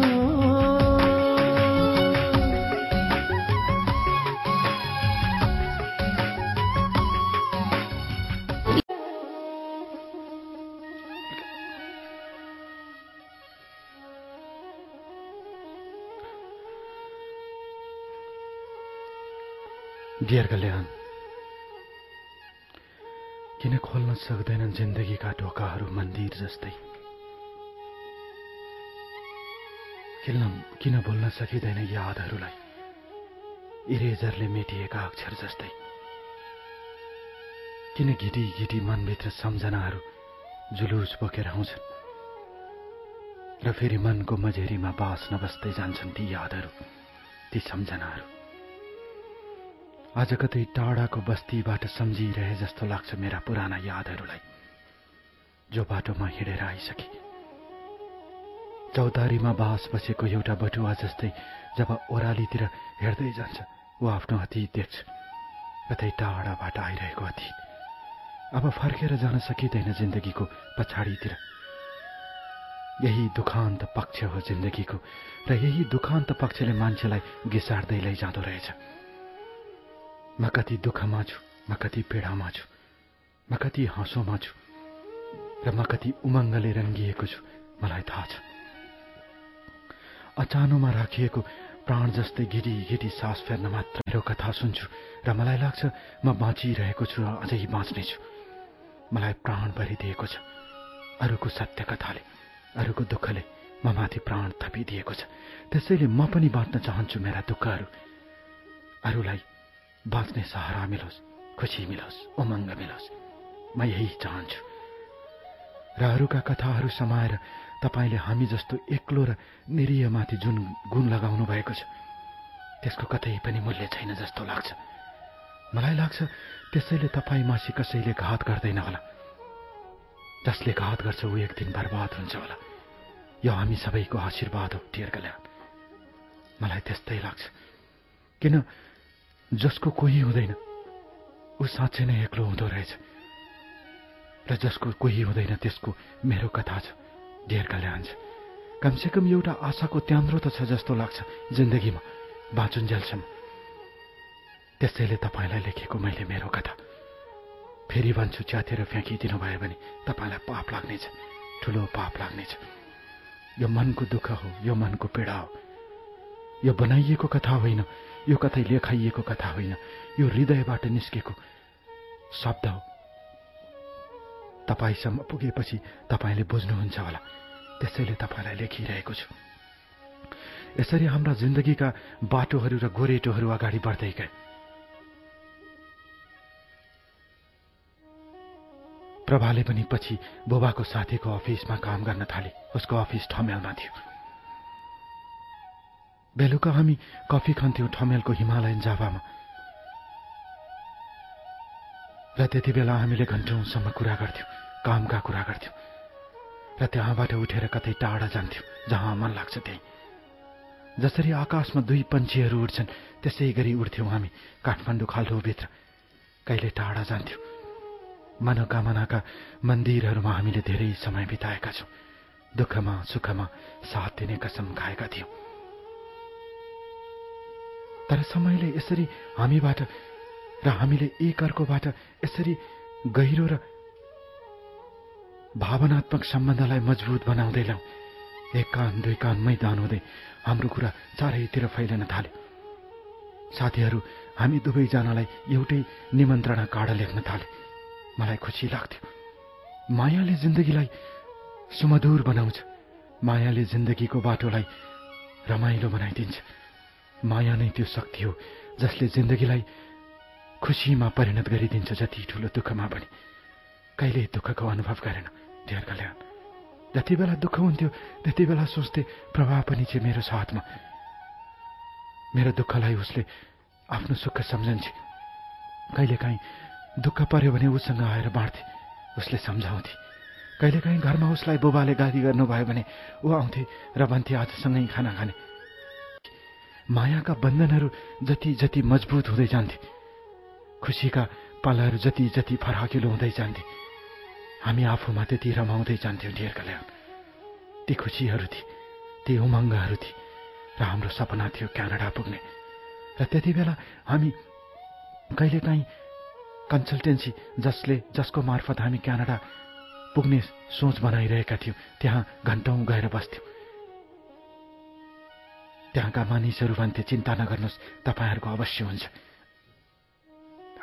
B: डियर कल्याण, किन खोल्न सक्दैनन् जिन्दगीका ढोकाहरू मन्दिर जस्तै? किन किन बोल्न सकिँदैन यादहरूलाई इरेजरले मेटिएका अक्षर जस्तै? किन घिटी घिटी मनभित्र सम्झनाहरू जुलुस बोकेर आउँछन् र फेरि मनको मझेरीमा बास नबस्दै जान्छन् ती यादहरू, ती सम्झनाहरू? आज कतै टाढाको बस्तीबाट सम्झिरहे जस्तो लाग्छ मेरा पुराना यादहरूलाई, जो बाटोमा हिँडेर आइसके। चौतारीमा बास बसेको एउटा बटुवा जस्तै जब ओह्रालीतिर हेर्दै जान्छ, ऊ आफ्नो अतीत देख्छ, कतै टाढाबाट आइरहेको अतीत। अब फर्केर जान सकिँदैन जिन्दगीको पछाडितिर। यही दुखान्त पक्ष हो जिन्दगीको, र यही दुखान्त पक्षले मान्छेलाई घिसार्दै लैजाँदो रहेछ। म कति दुःखमा छु, म कति पीडामा छु, म कति हाँसोमा छु, र म कति उमङ्गले रङ्गिएको छु, मलाई थाहा छ। अचानोमा राखिएको प्राण जस्तै गिटी गिटी सास फेर्न मात्र मेरो कथा सुन्छु र मलाई लाग्छ म बाँचिरहेको छु र अझै बाँच्नेछु। मलाई प्राण भरिदिएको छ अरूको सत्य कथाले, अरूको दुःखले म माथि प्राण थपिदिएको छ। त्यसैले म पनि बाँच्न चाहन्छु मेरा दुःखहरू, अरूलाई बाँच्ने सहारा मिलोस्, खुसी मिलोस्, उमङ्ग मिलोस्, म यही चाहन्छु। र अरूका कथाहरू समाएर तपाईले हामी जस्तो एक्लो र निरीहमाथि जुन गुण लगाउनु भएको छ, त्यसको कतै पनि मूल्य छैन जस्तो लाग्छ। मलाई लाग्छ त्यसैले तपाईमाथि कसैले घात गर्दैन होला। जसले घात गर्छ ऊ एक दिन बर्बाद हुन्छ होला। यो हामी सबैको आशीर्वाद हो डियर कल्याण। मलाई त्यस्तै लाग्छ। किन जसको कोही हुँदैन ऊ साँच्चै नै एक्लो हुँदो रहेछ, र जसको कोही हुँदैन त्यसको मेरो कथा छ डियर कल्याण छ। कमसेकम एउटा आशाको त्यान्द्रो त छ जस्तो लाग्छ जिन्दगीमा बाँचुन्जेलसम्म। त्यसैले तपाईँलाई लेखेको मैले मेरो कथा। फेरि भन्छु, च्यातेर फ्याँकिदिनु भयो भने तपाईँलाई पाप लाग्नेछ, ठुलो पाप लाग्नेछ। यो मनको दुःख हो, यो मनको पीडा हो। यो बनाइएको कथा होइन, यो कतै लेखाइएको कथा होइन, यो हृदयबाट निस्केको शब्द हो। तपाईसम्म पुगेपछि तपाईँले बुझ्नुहुन्छ होला, त्यसैले तपाईँलाई लेखिरहेको छु। यसरी हाम्रा जिन्दगीका बाटोहरू र गोरेटोहरू अगाडि बढ्दै गए। प्रभाले पनि पछि बुबाको साथीको अफिसमा काम गर्न थाले। उसको अफिस ठमेलमा थियो। बेलुका हामी कफी खान्थ्यौँ ठमेलको हिमालयन जाभामा, र त्यति बेला हामीले घन्टौँसम्म कुरा गर्थ्यौँ, कामका कुरा गर्थ्यौँ, र त्यहाँबाट उठेर कतै टाढा जान्थ्यौँ, जहाँ मन लाग्छ त्यही। जसरी आकाशमा दुई पन्छीहरू उड्छन् त्यसै गरी उड्थ्यौँ हामी काठमाडौँ खाल्डोभित्र। कहिले टाढा जान्थ्यौँ। मनोकामनाका मन्दिरहरूमा हामीले धेरै समय बिताएका छौँ। दुःखमा सुखमा साथ दिने कसम खाएका थियौँ। तर समयले यसरी हामीबाट र हामीले एक अर्कोबाट यसरी गहिरो र भावनात्मक सम्बन्धलाई मजबुत बनाउँदै ल्याउँ। एक कान दुई कान मैदान हुँदै हाम्रो कुरा चारैतिर फैलिन थाल्यो। साथीहरू हामी दुवैजनालाई एउटै निमन्त्रणा कार्ड लेख्न थाले। मलाई खुसी लाग्थ्यो। मायाले जिन्दगीलाई सुमधुर बनाउँछ। मायाले जिन्दगीको बाटोलाई रमाइलो बनाइदिन्छ। माया नै त्यो शक्ति हो जसले जिन्दगीलाई खुसीमा परिणत गरिदिन्छ, जति ठुलो दुःखमा पनि। कहिले दुःखको अनुभव गरेन डियर कल्याण। जति बेला दुःख हुन्थ्यो त्यति बेला सोच्थे प्रभा पनि छ मेरो साथमा। मेरो दुःखलाई उसले आफ्नो सुख सम्झन्छ। कहिलेकाहीँ दुःख पर्यो भने उसँग आएर बाँड्थे, उसले सम्झाउँथे। कहिलेकाहीँ घरमा उसलाई बुबाले गाली गर्नुभयो भने ऊ आउँथे र भन्थे आजसँगै खाना खाने। मायाका बन्धनहरू जति जति मजबुत हुँदै जान्थे, खुसीका पलहरू जति जति फराकिलो हुँदै जान्थे, हामी आफूमा त्यति रमाउँदै जान्थ्यौँ डियर कल्याण। ती खुसीहरू थिए, ती उमङ्गहरू थिए, र हाम्रो सपना थियो क्यानाडा पुग्ने। र त्यति बेला हामी कहिलेकाहीँ कन्सल्टेन्सी जसले जसको मार्फत हामी क्यानाडा पुग्ने सोच बनाइरहेका थियौँ, त्यहाँ घन्टौँ गएर बस्थ्यौँ। त्यहाँका मानिसहरू भन्थे चिन्ता नगर्नुहोस्, तपाईँहरूको अवश्य हुन्छ।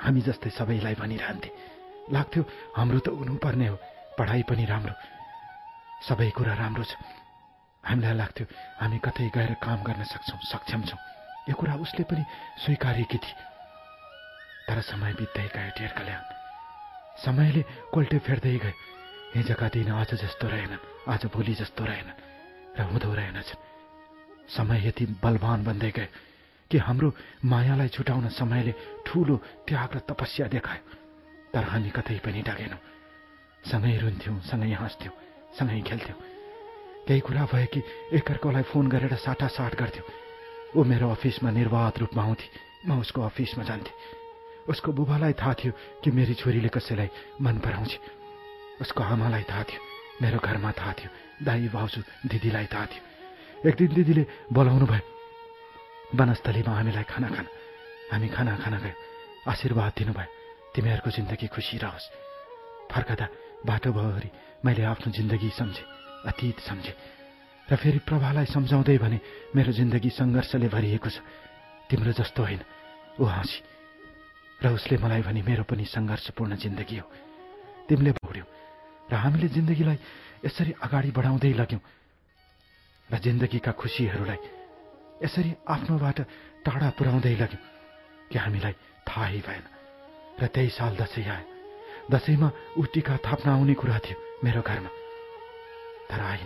B: हामी जस्तै सबैलाई भनिरहन्थे। लाग्थ्यो हाम्रो त हुनुपर्ने हो, पढाइ पनि राम्रो, सबै कुरा राम्रो छ। हामीलाई लाग्थ्यो हामी कतै गएर काम गर्न सक्छौँ, सक्षम छौँ। यो कुरा उसले पनि स्वीकारेकी थिए। तर समय बित्दै गयो ढेर कल्याण। समयले कोल्टे फेर्दै गयो। हिजोका दिन आज जस्तो रहेनन्, आज भोलि जस्तो रहेनन् र हुँदो रहेनछन्। समय यति बलवान बन्दै गयो कि हाम्रो मायालाई छुटाउन समयले ठूलो त्याग र तपस्या देखायो। तर हामी कतै पनि डगेनौँ। सँगै रुन्थ्यौँ, सँगै हाँस्थ्यौँ, सँगै खेल्थ्यौँ। केही कुरा भयो कि एकअर्कालाई फोन गरेर साटासाट गर्थ्यौँ। ऊ मेरो अफिसमा निर्वाध रूपमा आउँथे, म उसको अफिसमा जान्थेँ। उसको बुबालाई थाहा थियो कि मेरी छोरीले कसैलाई मन पराउँछ। उसको आमालाई थाहा थियो, मेरो घरमा थाहा थियो, दाई भाउजू दिदीलाई थाहा थियो। एक दिन दिदीले बोलाउनु भयो वनस्थलीमा हामीलाई खाना खान। हामी खाना खान गयौँ। आशीर्वाद दिनुभयो, तिमीहरूको जिन्दगी खुसी रहोस्। फर्कदा बाटोभरि मैले आफ्नो जिन्दगी सम्झेँ, अतीत सम्झेँ र फेरि प्रभालाई सम्झाउँदै भने मेरो जिन्दगी सङ्घर्षले भरिएको छ, तिम्रो जस्तो होइन। ऊ हाँसी र उसले मलाई भने मेरो पनि सङ्घर्षपूर्ण जिन्दगी हो। तिमीले भौड्यौ र हामीले जिन्दगीलाई यसरी अगाडि बढाउँदै लग्यौँ र जिन्दगीका खुसीहरूलाई यसरी आफ्नोबाट टाढा पुर्याउँदै लग्यौँ कि हामीलाई थाहै भएन। र त्यही साल दसैँ आयो। दसैँमा ऊ टिका थाप्न आउने कुरा थियो मेरो घरमा, तर आइन।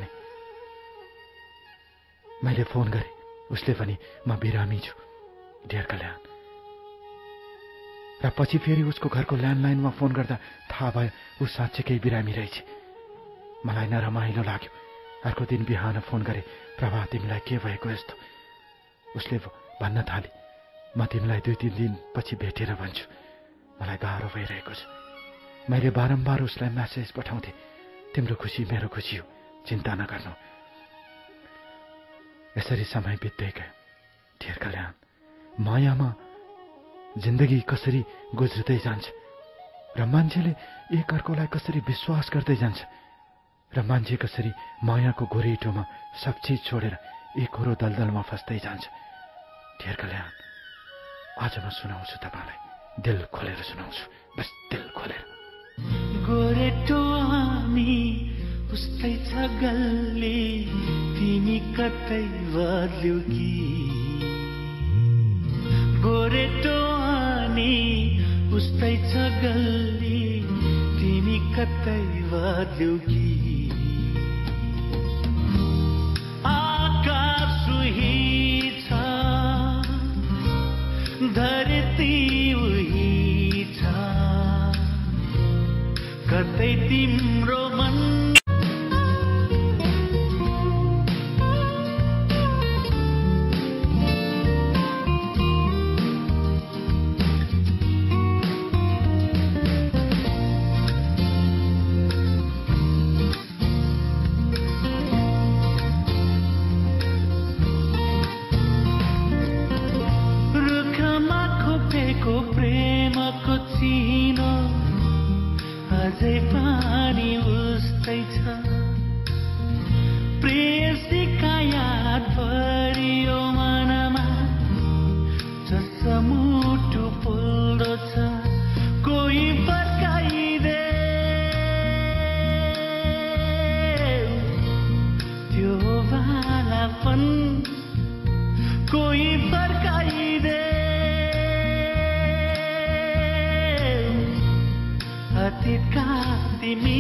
B: मैले फोन गरेँ, उसले भने म बिरामी छु, ढेर कल्याण। र पछि फेरि उसको घरको ल्यान्डलाइनमा फोन गर्दा थाहा भयो ऊ साँच्चैकै बिरामी रहेछ। मलाई नरमाइलो लाग्यो। अर्को दिन बिहान फोन गरेँ, प्रभा तिमीलाई के भएको यस्तो? उसले भन्न थाले, म तिमीलाई दुई तिन दिन पछि भेटेर भन्छु, मलाई गाह्रो भइरहेको छ। मैले बारम्बार उसलाई म्यासेज पठाउँथेँ, तिम्रो खुसी मेरो खुसी हो, चिन्ता नगर्नु। यसरी समय बित्दै गयो ढेर कल्याण। मायामा जिन्दगी कसरी गुज्रदै जान्छ र मान्छेले एकअर्कोलाई कसरी विश्वास गर्दै जान्छ र मान्छे कसरी मायाको गोरेटोमा सब चिज छोडेर एकहोरो दलदलमा फस्दै जान्छ। ढेर कल्याण। आज म सुनाउँछु तपाईँलाई, दिल खोलेर सुनाउँछु, बस दिल खोलेर।
C: गोरेटो हामी उस्तै छ गल्ली, तिमी कतै बद्ल्यौ कि? गोरेटो हामी उस्तै छ गल्ली, तिमी कतै बद्ल्यौ कि? आकाश सुही छ, धरती उही छ, कतै तिम्रो मन प्रेमको चिनो अझै पानी उस्तै छ। प्रेयसीका याद भरियो मनमा, चसमुटु पुल्दो छ, कोही फर्काइदे त्यो बालापन, कोही फर्काइदे अतीतका तिमी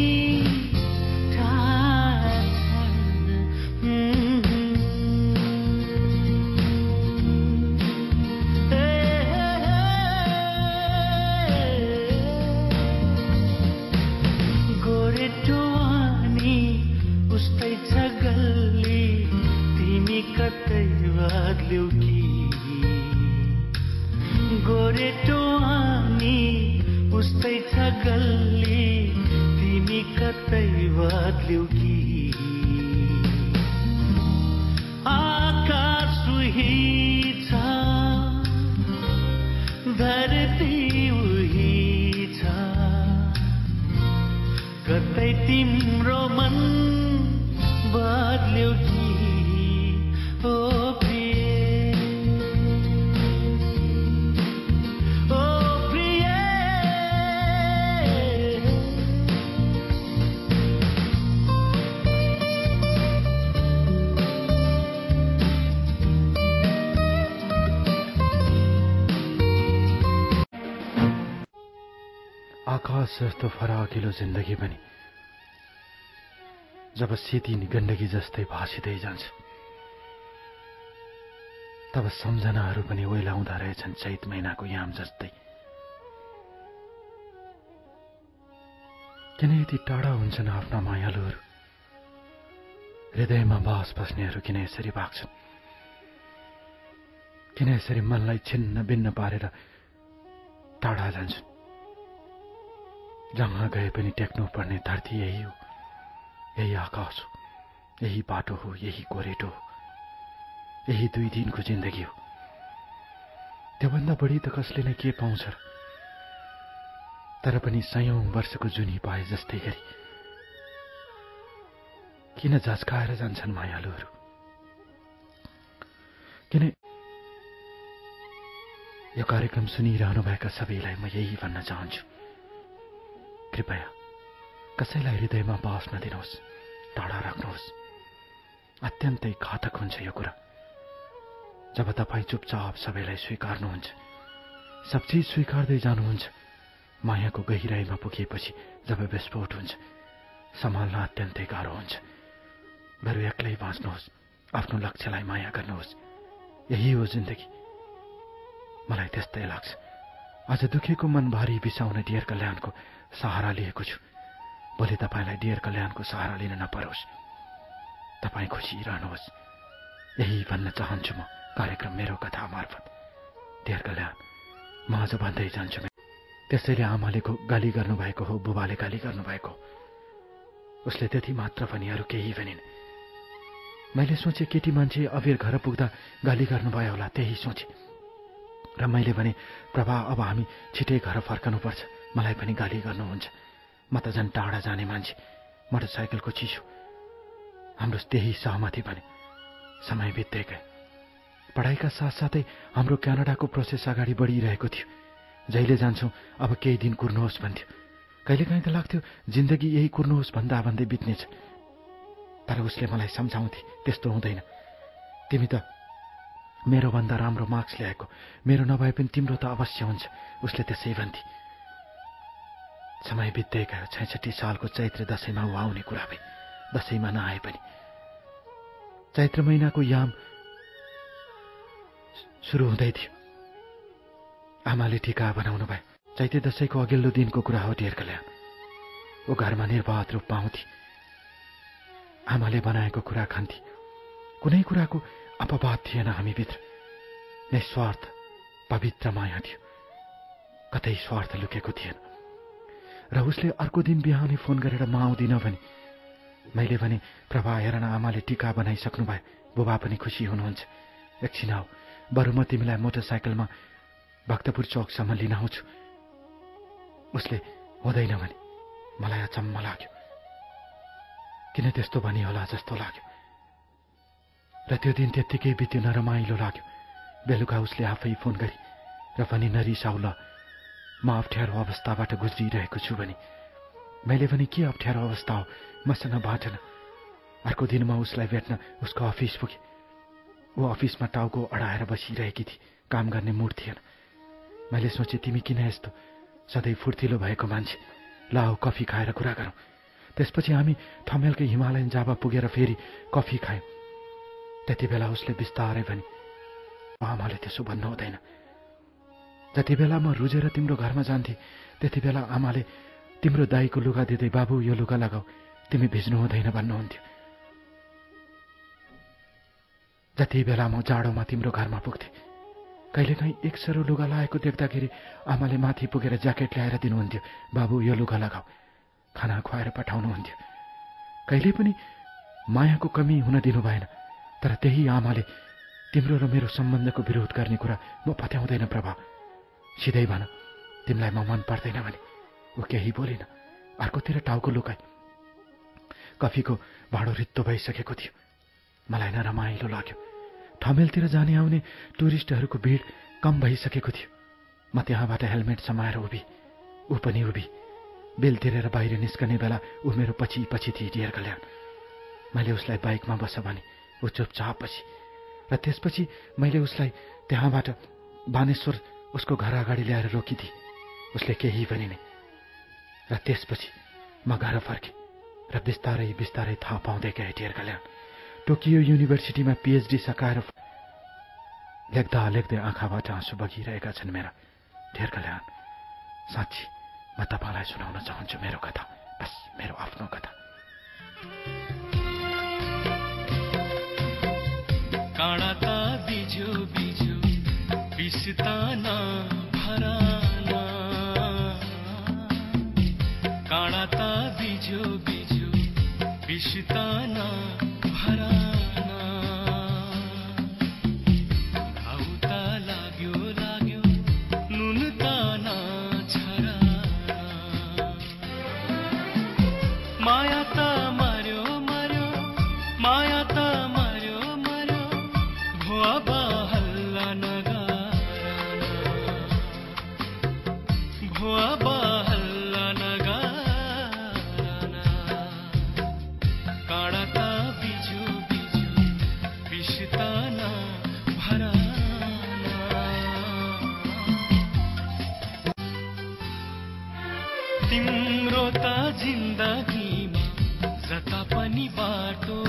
C: गोरेटो अनि उस्तै छ गल्ली, तिमी कतै बद्ल्यौ कि? गोरेटो अनि उस्तै छ गल्ली, तिमी कतै बद्ल्यौ कि? आकाश सुही छ, धरती उही छ, कतै तिम्रो मन बद्ल्यौ कि? ओ प्रिय, ओ प्रिय,
B: आकाश जस्तो फराकिलो जिन्दगी पनि जब सेती गण्डकी जस्तै भासिँदै जान्छ तब सम्झनाहरू पनि ओइलाउँदा रहेछन् चैत महिनाको याम जस्तै। किन यति टाढा हुन्छन् आफ्ना मायालुहरू, हृदयमा बास बस्नेहरू किन यसरी भाग्छन्, किन यसरी मनलाई छिन्न भिन्न पारेर टाढा जान्छन्। जहाँ गए पनि टेक्नु पर्ने धरती यही हो, यही आकाश हो, यही बाटो हो, यही गोरेटो हो, यही दुई दिनको जिन्दगी हो। त्योभन्दा बढी त कसले नै के पाउँछ र। तर पनि सयौं वर्षको जुनी पाए जस्तै गरी किन झस्काएर जान्छन् मायालुहरू। किन यो कार्यक्रम सुनिरहनुभएका सबैलाई म यही भन्न चाहन्छु, कृपया कसैलाई हृदयमा बास नदिनुहोस्, टाढा राख्नुहोस्। अत्यन्तै घातक हुन्छ यो कुरा जब तपाईँ चुपचाप सबैलाई स्वीकार्नुहुन्छ, सब चिज स्वीकार्दै जानुहुन्छ। मायाको गहिराईमा पुगेपछि जब विस्फोट हुन्छ सम्हाल्न अत्यन्तै गाह्रो हुन्छ। बरु एक्लै बाँच्नुहोस्, आफ्नो लक्ष्यलाई माया गर्नुहोस्, यही हो जिन्दगी। मलाई त्यस्तै लाग्छ। आज दुखेको मन भारी बिसाउन डियर कल्याणको सहारा लिएको छु। भोलि तपाईँलाई डियर कल्याणको सहारा लिन नपरोस्, तपाईँ खुसी रहनुहोस्, यही भन्न चाहन्छु म कार्यक्रम मेरो कथा मार्फत। डियर कल्याण, म आज भन्दै जान्छु, त्यसैले आमाले गाली गर्नुभएको हो, बुबाले गाली गर्नुभएको हो। उसले त्यति मात्र पनि अरू केही भनिन्। मैले सोचे केटी मान्छे अबेर घर पुग्दा गाली गर्नुभयो होला, त्यही सोचे। र मैले भने प्रभा अब हामी छिटै घर फर्कनुपर्छ, मलाई पनि गाली गर्नुहुन्छ। म त झन् टाढा जाने मान्छे, मोटरसाइकलको चिसो। हाम्रो त्यही सहमति भने। समय बित्दै गयो। पढाइका साथसाथै हाम्रो क्यानाडाको प्रोसेस अगाडि बढिरहेको थियो। जहिले जान्छौँ अब केही दिन कुर्नुहोस् भन्थ्यो। कहिलेकाहीँ त लाग्थ्यो जिन्दगी यही कुर्नुहोस् भन्दा भन्दै बित्नेछ। तर उसले मलाई सम्झाउँथे त्यस्तो हुँदैन, तिमी त मेरो भन्दा राम्रो मार्क्स ल्याएको, मेरो नभए पनि तिम्रो त अवश्य हुन्छ, उसले त्यसै भन्थे। समय बित्दै गयो। छैसठी सालको चैत्र दशैँमा ऊ आउने कुरा भए। दशैँमा नआए पनि चैत्र महिनाको याम सुरु हुँदै थियो। आमाले टिका बनाउनु भयो। चैते दशैँको अघिल्लो दिनको कुरा हो डियर कल्याण। ऊ घरमा निर्वाध रूपमा आउँथे। आमाले बनाएको कुरा खान्थे। कुनै कुराको अपवाद थिएन हामीभित्र। निस्वार्थ पवित्र माया थियो, कतै स्वार्थ लुकेको थिएन। र उसले अर्को दिन बिहानै फोन गरेर म आउँदिन भने मैले भने प्रभा हेर न, आमाले टिका बनाइसक्नु भयो, बुबा पनि खुसी हुनुहुन्छ, एकछिन आऊ, बरु म तिमीलाई मोटरसाइकलमा भक्तपुर चौकसम्म लिन आउँछु। उसले हुँदैन भने मलाई अचम्म लाग्यो। किन त्यस्तो भनी होला जस्तो लाग्यो। र त्यो दिन त्यत्तिकै बित्यो, न रमाइलो लाग्यो। बेलुका उसले आफै फोन गरी र पनि नरिसाउ ल, म अप्ठ्यारो अवस्थाबाट गुज्रिरहेको छु भने। मैले भने के अप्ठ्यारो अवस्था हो, मसँग बाँटेन। अर्को दिन म उसलाई भेट्न उसको अफिस पुगेँ। ऊ अफिसमा टाउको अडाएर बसिरहेकी थिए, काम गर्ने मुड थिएन। मैले सोचेँ तिमी किन यस्तो सधैँ फुर्तिलो भएको मान्छे, ल आऊ कफी खाएर कुरा गरौँ। त्यसपछि हामी ठमेलकै हिमालयन जाभा पुगेर फेरि कफी खायौँ। त्यति बेला उसले बिस्तारै भने, आमाले त्यसो भन्नु हुँदैन। जति बेला म रुजेर तिम्रो घरमा जान्थे त्यति बेला आमाले तिम्रो दाईको लुगा दिँदै बाबु यो लुगा लगाऊ, तिमी भिज्नु हुँदैन भन्नुहुन्थ्यो। जति बेला म जाडोमा तिम्रो घरमा पुग्थेँ, कहिलेकाहीँ एक सरो लुगा लगाएको देख्दाखेरि आमाले माथि पुगेर ज्याकेट ल्याएर दिनुहुन्थ्यो, बाबु यो लुगा लगाऊ, खाना खुवाएर पठाउनुहुन्थ्यो। कहिले पनि मायाको कमी हुन दिनु भएन। तर त्यही आमाले तिम्रो र मेरो सम्बन्धको विरोध गर्ने कुरा म पत्याउँदैन प्रभा। सिधै भन, तिमीलाई म मन पर्दैन भने। ऊ केही बोलिन, अर्कोतिर टाउको लुकाई। कफीको भाँडो रित्तो भइसकेको थियो। मलाई नरमाइलो लाग्यो। ठमेलतिर जाने आउने टुरिस्टहरूको भिड कम भइसकेको थियो। म त्यहाँबाट हेलमेट समाएर उभि, ऊ पनि उभि। बेल तिरेर बाहिर निस्कने बेला ऊ मेरो पछि पछि थिए डियर कल्याण। मैले उसलाई बाइकमा बस भने ऊ चुपचाप बसी। र त्यसपछि मैले उसलाई त्यहाँबाट बानेश्वर उसको घर अगाडि ल्याएर रोकिदिए। उसले केही भनिन। र त्यसपछि म घर फर्केँ र बिस्तारै बिस्तारै थाहा पाउँदै गएँ डियर कल्याण, टोकियो युनिभर्सिटीमा पिएचडी सकाएर लेख्दा लेख्दै आँखाबाट आँसु बगिरहेका छन् मेरा। डियर कल्याण, साँच्ची म तपाईँलाई सुनाउन चाहन्छु मेरो कथा, बस मेरो आफ्नो कथा।
C: काँडाता बिजो बिजो बिस्ताना भराना, काँडाता बिजो बिजो बिस्ताना भराना, घाउता लाग्यो लाग्यो नुन ताना छराना, माया त मर्यो मर्यो माया त मर्यो मर्यो भुवा बहल्ला नगाराना, भुवा बहल्ला नगाराना, काँडा त बिजो बिजो बिस्ताना भराना। तिम्रो त जिन्दगीमा जता पनि बाटो,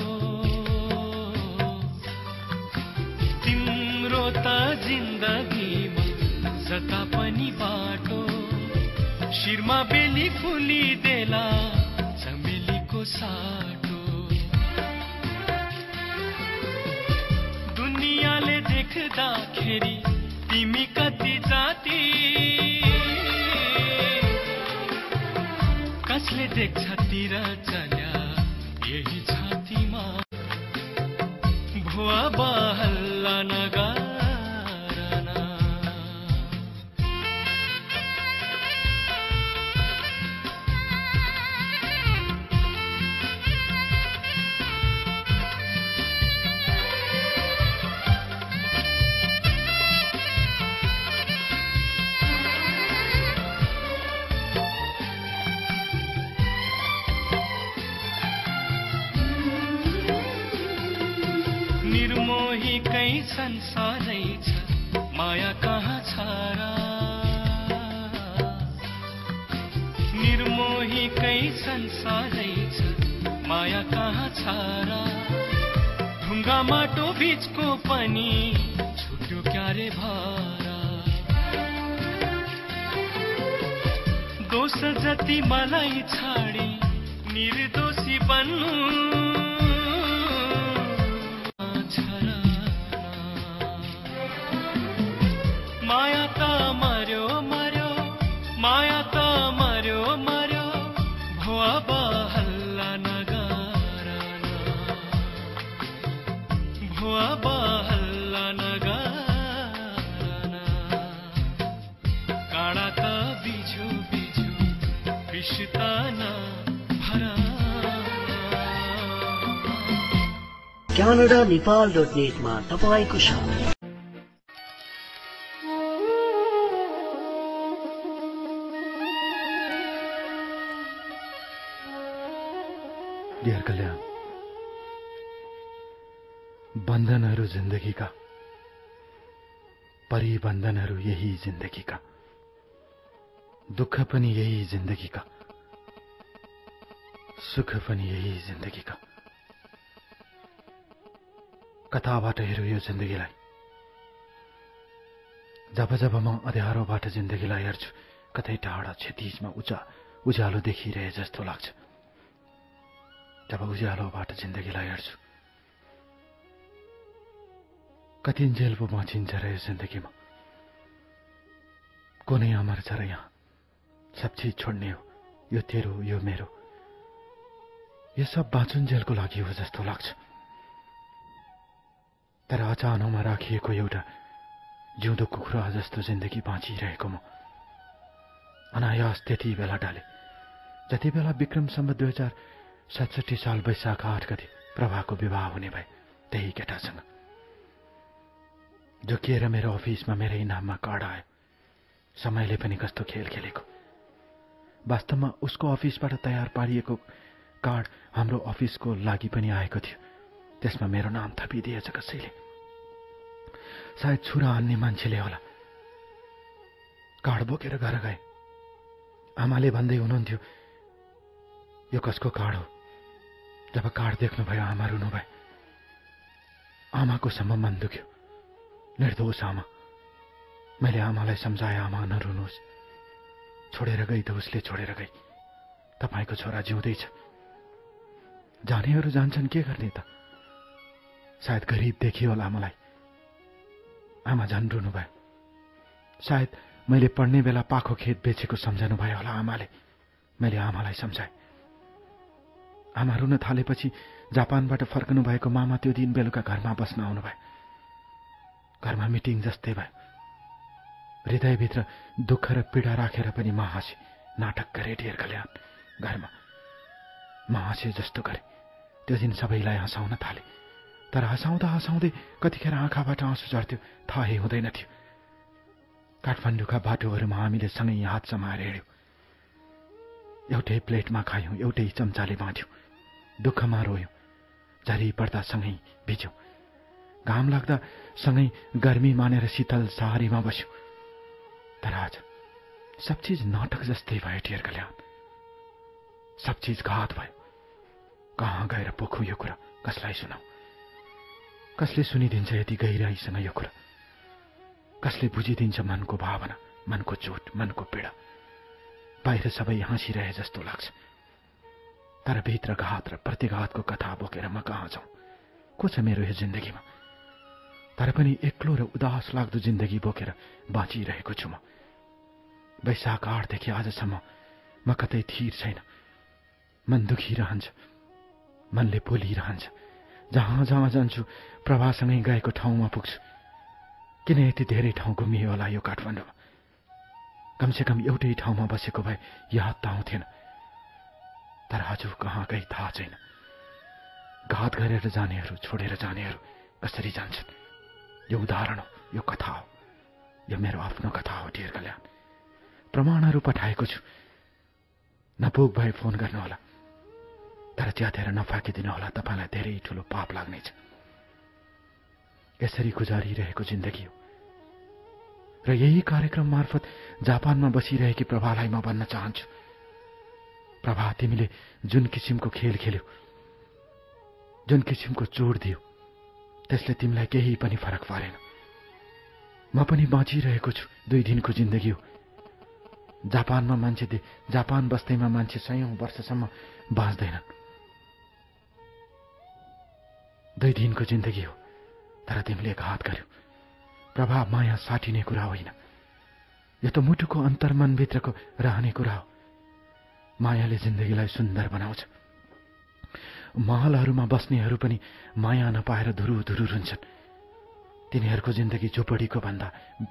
C: तिम्रो त जिन्दगीमा जता पनि बाटो, शिरमा बेली फुलिदेला चमेलीको साटो, दुनियाँले देख्दाखेरि तिमी कति जाति, कसले देख्छ तिर चल्या यही छातीमा, भुवा बहल्ला नगाराना। निर्मोहीकै संसारै छ माया कहाँ छ र, निर्मोहीकै संसारै छ माया कहाँ छ र, ढुङ्गा माटो बीचको पनि छुट्यो क्यारे भरा, दोष जति मलाई छाडी निर्दोषी बन्नु माया त मर्यो मर्यो माया त मर्यो मर्यो भुवा बहल्ला नगाराना, भुवा बहल्ला नगाराना, काँडा त बिजो बिजो बिस्ताना भराना।
A: क्यानाडा नेपाल डट नेटमा तपाईँको साथ।
B: डियर कल्याण, बन्धनहरू जिन्दगीका, परिबन्धनहरू यही जिन्दगीका, दुःख पनि यही जिन्दगीका, सुख पनि यही जिन्दगीका। कताबाट हेरौँ यो जिन्दगीलाई, जब जब म अँध्यारोबाट जिन्दगीलाई हेर्छु कतै टाढा क्षतिजमा उजा उज्यालो देखिरहे जस्तो लाग्छ। जब उज्यालोबाट जिन्दगीलाई हेर्छु कतिन्जेल पो बाँचिन्छ र यो जिन्दगीमा, कुनै अमर छ र यहाँ, सब चिज छोड्ने हो, यो तेरो यो मेरो, यो सब बाँचुन्जेलको लागि हो जस्तो लाग्छ। तर अचानकमा राखिएको एउटा जिउँदो कुखुरा जस्तो जिन्दगी बाँचिरहेको म अनायास त्यति बेला डाले जति बेला विक्रम सम्वत दुई हजार सतसठी साल वैशाख आठ गते प्रभाको विवाह हुने भए त्यही केटासँग, झुकिएर मेरो अफिसमा मेरै नाममा कार्ड आयो। समयले पनि कस्तो खेल खेलेको, वास्तवमा उसको अफिसबाट तयार पारिएको कार्ड हाम्रो अफिसको लागि पनि आएको थियो। त्यसमा मेरो नाम थपिदिएछ कसैले, सायद छुरा हान्ने मान्छेले होला। कार्ड बोकेर घर गए। आमाले भन्दै हुनुहुन्थ्यो, यो कसको कार्ड हो? जब कार्ड देख्नुभयो आमा रुनुभयो। आमाको सम्म मन दुख्यो। निर्दोष आमा। मैले आमालाई सम्झाएँ, आमा नरुनुहोस्, छोडेर गई त उसले छोडेर गई, तपाईँको छोरा जिउँदैछ। जानेहरू जान्छन्, के गर्ने त? सायद गरिब देखियो होला मलाई। आमा झन् रुनुभयो। सायद मैले पढ्ने बेला पाखो खेत बेचेको सम्झनु भयो होला आमाले। मैले आमालाई सम्झाएँ। आमा रुन थालेपछि जापानबाट फर्कनु भएको मामा त्यो दिन बेलुका घरमा बस्न आउनुभयो। घरमा मिटिङ जस्तै भयो। हृदयभित्र दुःख र पीडा राखेर पनि म हाँसे। नाटक गरे ढेर कल्याण घरमा। म हाँसे जस्तो गरे। त्यो दिन सबैलाई हँसाउन थाले। तर हँसाउँदा हँसाउँदै कतिखेर आँखाबाट आँसु झर्थ्यो, थाहै हुँदैन थियो। काठमाडौँका बाटोहरूमा हामीले सँगै हात समाएर हिँड्यौँ। एउटै प्लेटमा खायौँ, एउटै चम्चाले बाँड्यौँ। दुःखमा रोयौँ, झरी पर्दा सँगै भिज्यौँ। घाम लाग्दा सँगै गर्मी मानेर शीतल सहारीमा बस्यौँ। तर आज सब चिज नाटक जस्तै भयो ढेर कल्याण। सब चिज घात भयो। कहाँ गएर पोखौँ यो कुरा? कसलाई सुनाऊ? कसले सुनिदिन्छ यति गहिराईसँग यो कुरा? कसले बुझिदिन्छ मनको भावना, मनको चोट, मनको पीडा? बाहिर सबै हाँसिरहे जस्तो लाग्छ, तर भित्र घात र प्रतिघातको कथा बोकेर म कहाँ जाउँ? को छ मेरो यो जिन्दगीमा? तर पनि एक्लो र उदास लाग्दो जिन्दगी बोकेर बाँचिरहेको छु म। वैशाख आठदेखि आजसम्म म कतै थिर छैन। मन दुखिरहन्छ, मनले बोलिरहन्छ। जहाँ जहाँ जान्छु प्रभासँगै गएको ठाउँमा पुग्छु। किन यति धेरै ठाउँ घुमियो होला यो काठमाडौँमा? कमसेकम एउटै ठाउँमा बसेको भए याद त आउँथेन। तर आज कहाँ गई थाहा छैन। घात गरेर जानेहरू, छोडेर जानेहरू कसरी जान्छन्? यो उदाहरण हो, यो कथा हो, यो मेरो आफ्नो कथा हो ढेर कल्याण। प्रमाणहरू पठाएको छु। नपुग भए फोन गर्नुहोला, तर च्यातेर नफाकिदिनु होला, तपाईँलाई धेरै ठुलो पाप लाग्नेछ। यसरी गुजारिरहेको जिन्दगी हो। र यही कार्यक्रम मार्फत जापानमा बसिरहेकी प्रभालाई म भन्न चाहन्छु, प्रभा, तिमीले जुन किसिमको खेल खेल्यौ, जुन किसिमको चोट दियो, त्यसले तिमीलाई केही पनि फरक पारेन। म पनि बाँचिरहेको छु। दुई दिनको जिन्दगी हो। जापानमा मान्छे जापान बस्दैमा मान्छे सयौं वर्षसम्म बाँच्दैनन्। दुई दिनको जिन्दगी हो, तर तिमीले घात गर्यौ। प्रभाव, माया साटिने कुरा होइन। यो त मुटुको अन्तर्मनभित्रको रहने कुरा हो। मायाले जिन्दगीलाई सुन्दर बनाउँछ। महलहरूमा बस्नेहरू पनि माया नपाएर धुरु धुरु रुन्छन्। तिनीहरूको जिन्दगी झोपडीको भन्दा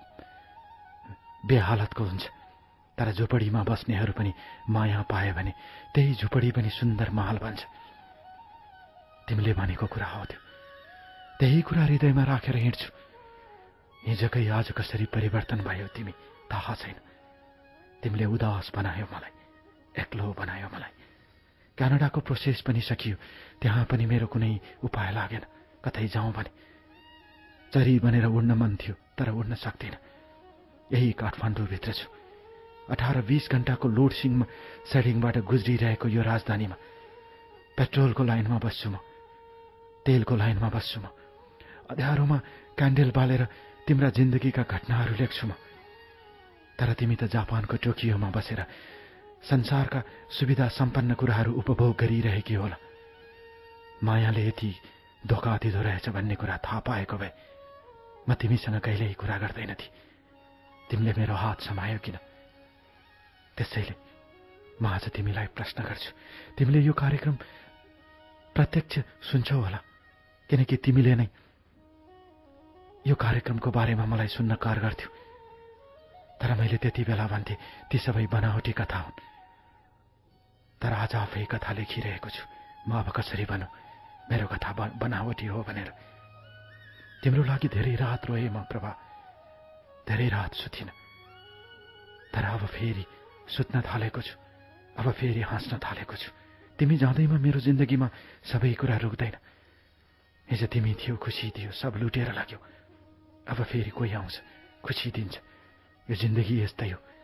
B: बेहालतको हुन्छ। तर झोपडीमा बस्नेहरू पनि माया पाए भने त्यही झोपडी पनि सुन्दर महल बन्छ। तिमीले भनेको कुरा हो त्यो। त्यही कुरा हृदयमा राखेर हिँड्छु। हिजोकै आज कसरी परिवर्तन भयो तिमी थाहा छैन। तिमीले उदास बनायो मलाई, एक्लो बनायो मलाई। क्यानाडाको प्रोसेस पनि सकियो। त्यहाँ पनि मेरो कुनै उपाय लागेन। कतै जाउँ भने चरी बनेर उड्न मन थियो, तर उड्न सक्दिन। यही काठमाडौँभित्र छु। अठार बीस घण्टाको लोड सिङमा सेडिङबाट गुज्रिरहेको यो राजधानीमा पेट्रोलको लाइनमा बस्छु म, तेलको लाइनमा बस्छु म। अँध्यारोमा क्यान्डल बालेर तिम्रा जिन्दगीका घटनाहरू लेख्छु म। तर तिमी त जापानको टोकियोमा बसेर संसारका सुविधा सम्पन्न कुराहरू उपभोग गरिरहेकी होला। मायाले यति धोका दिँदो रहेछ भन्ने कुरा थाहा पाएको भए म तिमीसँग कहिल्यै कुरा गर्दैन थिएँ। तिमीले मेरो हात समायो किन? त्यसैले म आज तिमीलाई प्रश्न गर्छु। तिमीले यो कार्यक्रम प्रत्यक्ष सुन्छौ होला, किनकि तिमीले नै यो कार्यक्रमको बारेमा मलाई सुन्न कर गर्थ्यौ। तर मैले त्यति बेला भन्थे ती सबै बनावटी कथा हुन्। तर आज आफै कथा लेखिरहेको छु। म अब कसरी भनौँ मेरो कथा बनावटी हो भनेर? तिम्रो लागि धेरै रात रोएँ म प्रभा, धेरै रात सुतिन। तर अब फेरि सुत्न थालेको छु। अब फेरि हाँस्न थालेको छु। तिमी जाँदैमा मेरो जिन्दगीमा सबै कुरा रुक्दैन। हिजो तिमी थियो, खुसी दियो, सब लुटेर लाग्यो। अब फेरि कोही आउँछ, खुसी दिन्छ। यो जिन्दगी यस्तै हो।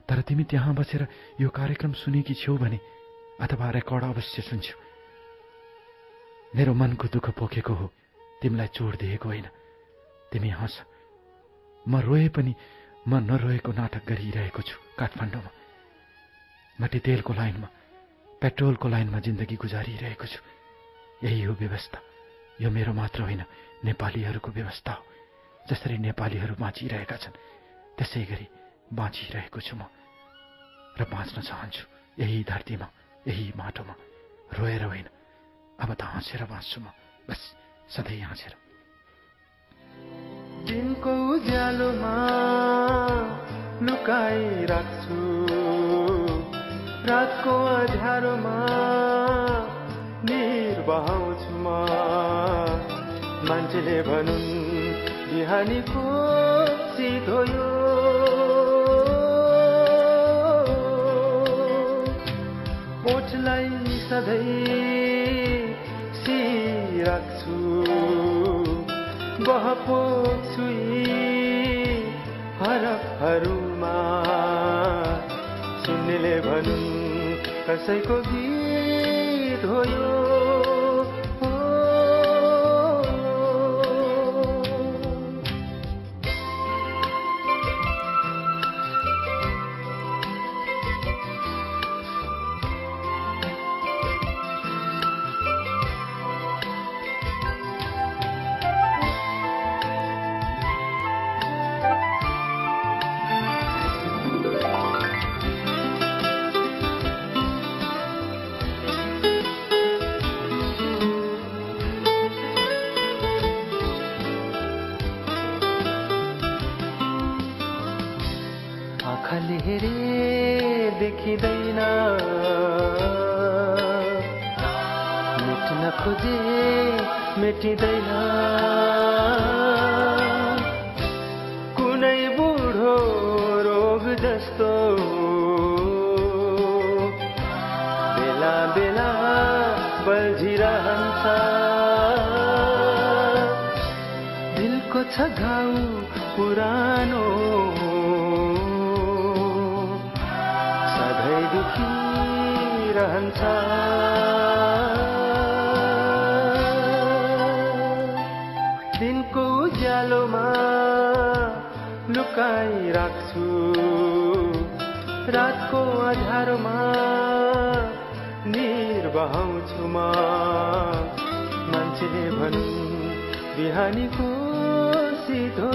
B: तर तिमी त्यहाँ बसेर यो कार्यक्रम सुनेकी छेउ भने अथवा रेकर्ड अवश्य सुन्छौ। मेरो मनको दुःख पोखेको हो, तिमीलाई चोट दिएको होइन। तिमी हाँस। म रोए पनि म नरोएको नाटक गरिरहेको छु काठमाडौँमा। मट्टीतेलको लाइनमा, पेट्रोलको लाइनमा जिन्दगी गुजारिरहेको छु। यही हो व्यवस्था। यो मेरो मात्र होइन, नेपालीहरूको व्यवस्था हो। जसरी नेपालीहरू बाँचिरहेका छन् त्यसै गरी बाँचिरहेको छु म र बाँच्न चाहन्छु यही धरतीमा, यही माटोमा, रोएर होइन। अब त हाँसेर बाँच्छु म, बस सधैँ हाँसेर।
E: दिनको उज्यालोमा लुकाई राख्छु, रातको अँध्यारोमा निर बहाउँछु म। मान्छेले भनुन् बिहानीको शीत हो यो, ओठलाई सधैँ सिराख्छु, बहपोक्छु यी हरफहरूमा। सुन्नेले भनुन् कसैको गीत हो यो, आँखाले हेरे देखिँदैन, मेट्न खोजे मेटिँदैन। कुनै बुढो रोग जस्तो बेला बेला बल्झिरहन्छ। दिलको छ घाउ पुरानो, दुखिरहन्छ। दिनको उज्यालोमा लुकाई राख्छु, रातको अँध्यारोमा निर बहाउँछु म। मान्छेले भनुन् बिहानीको शीत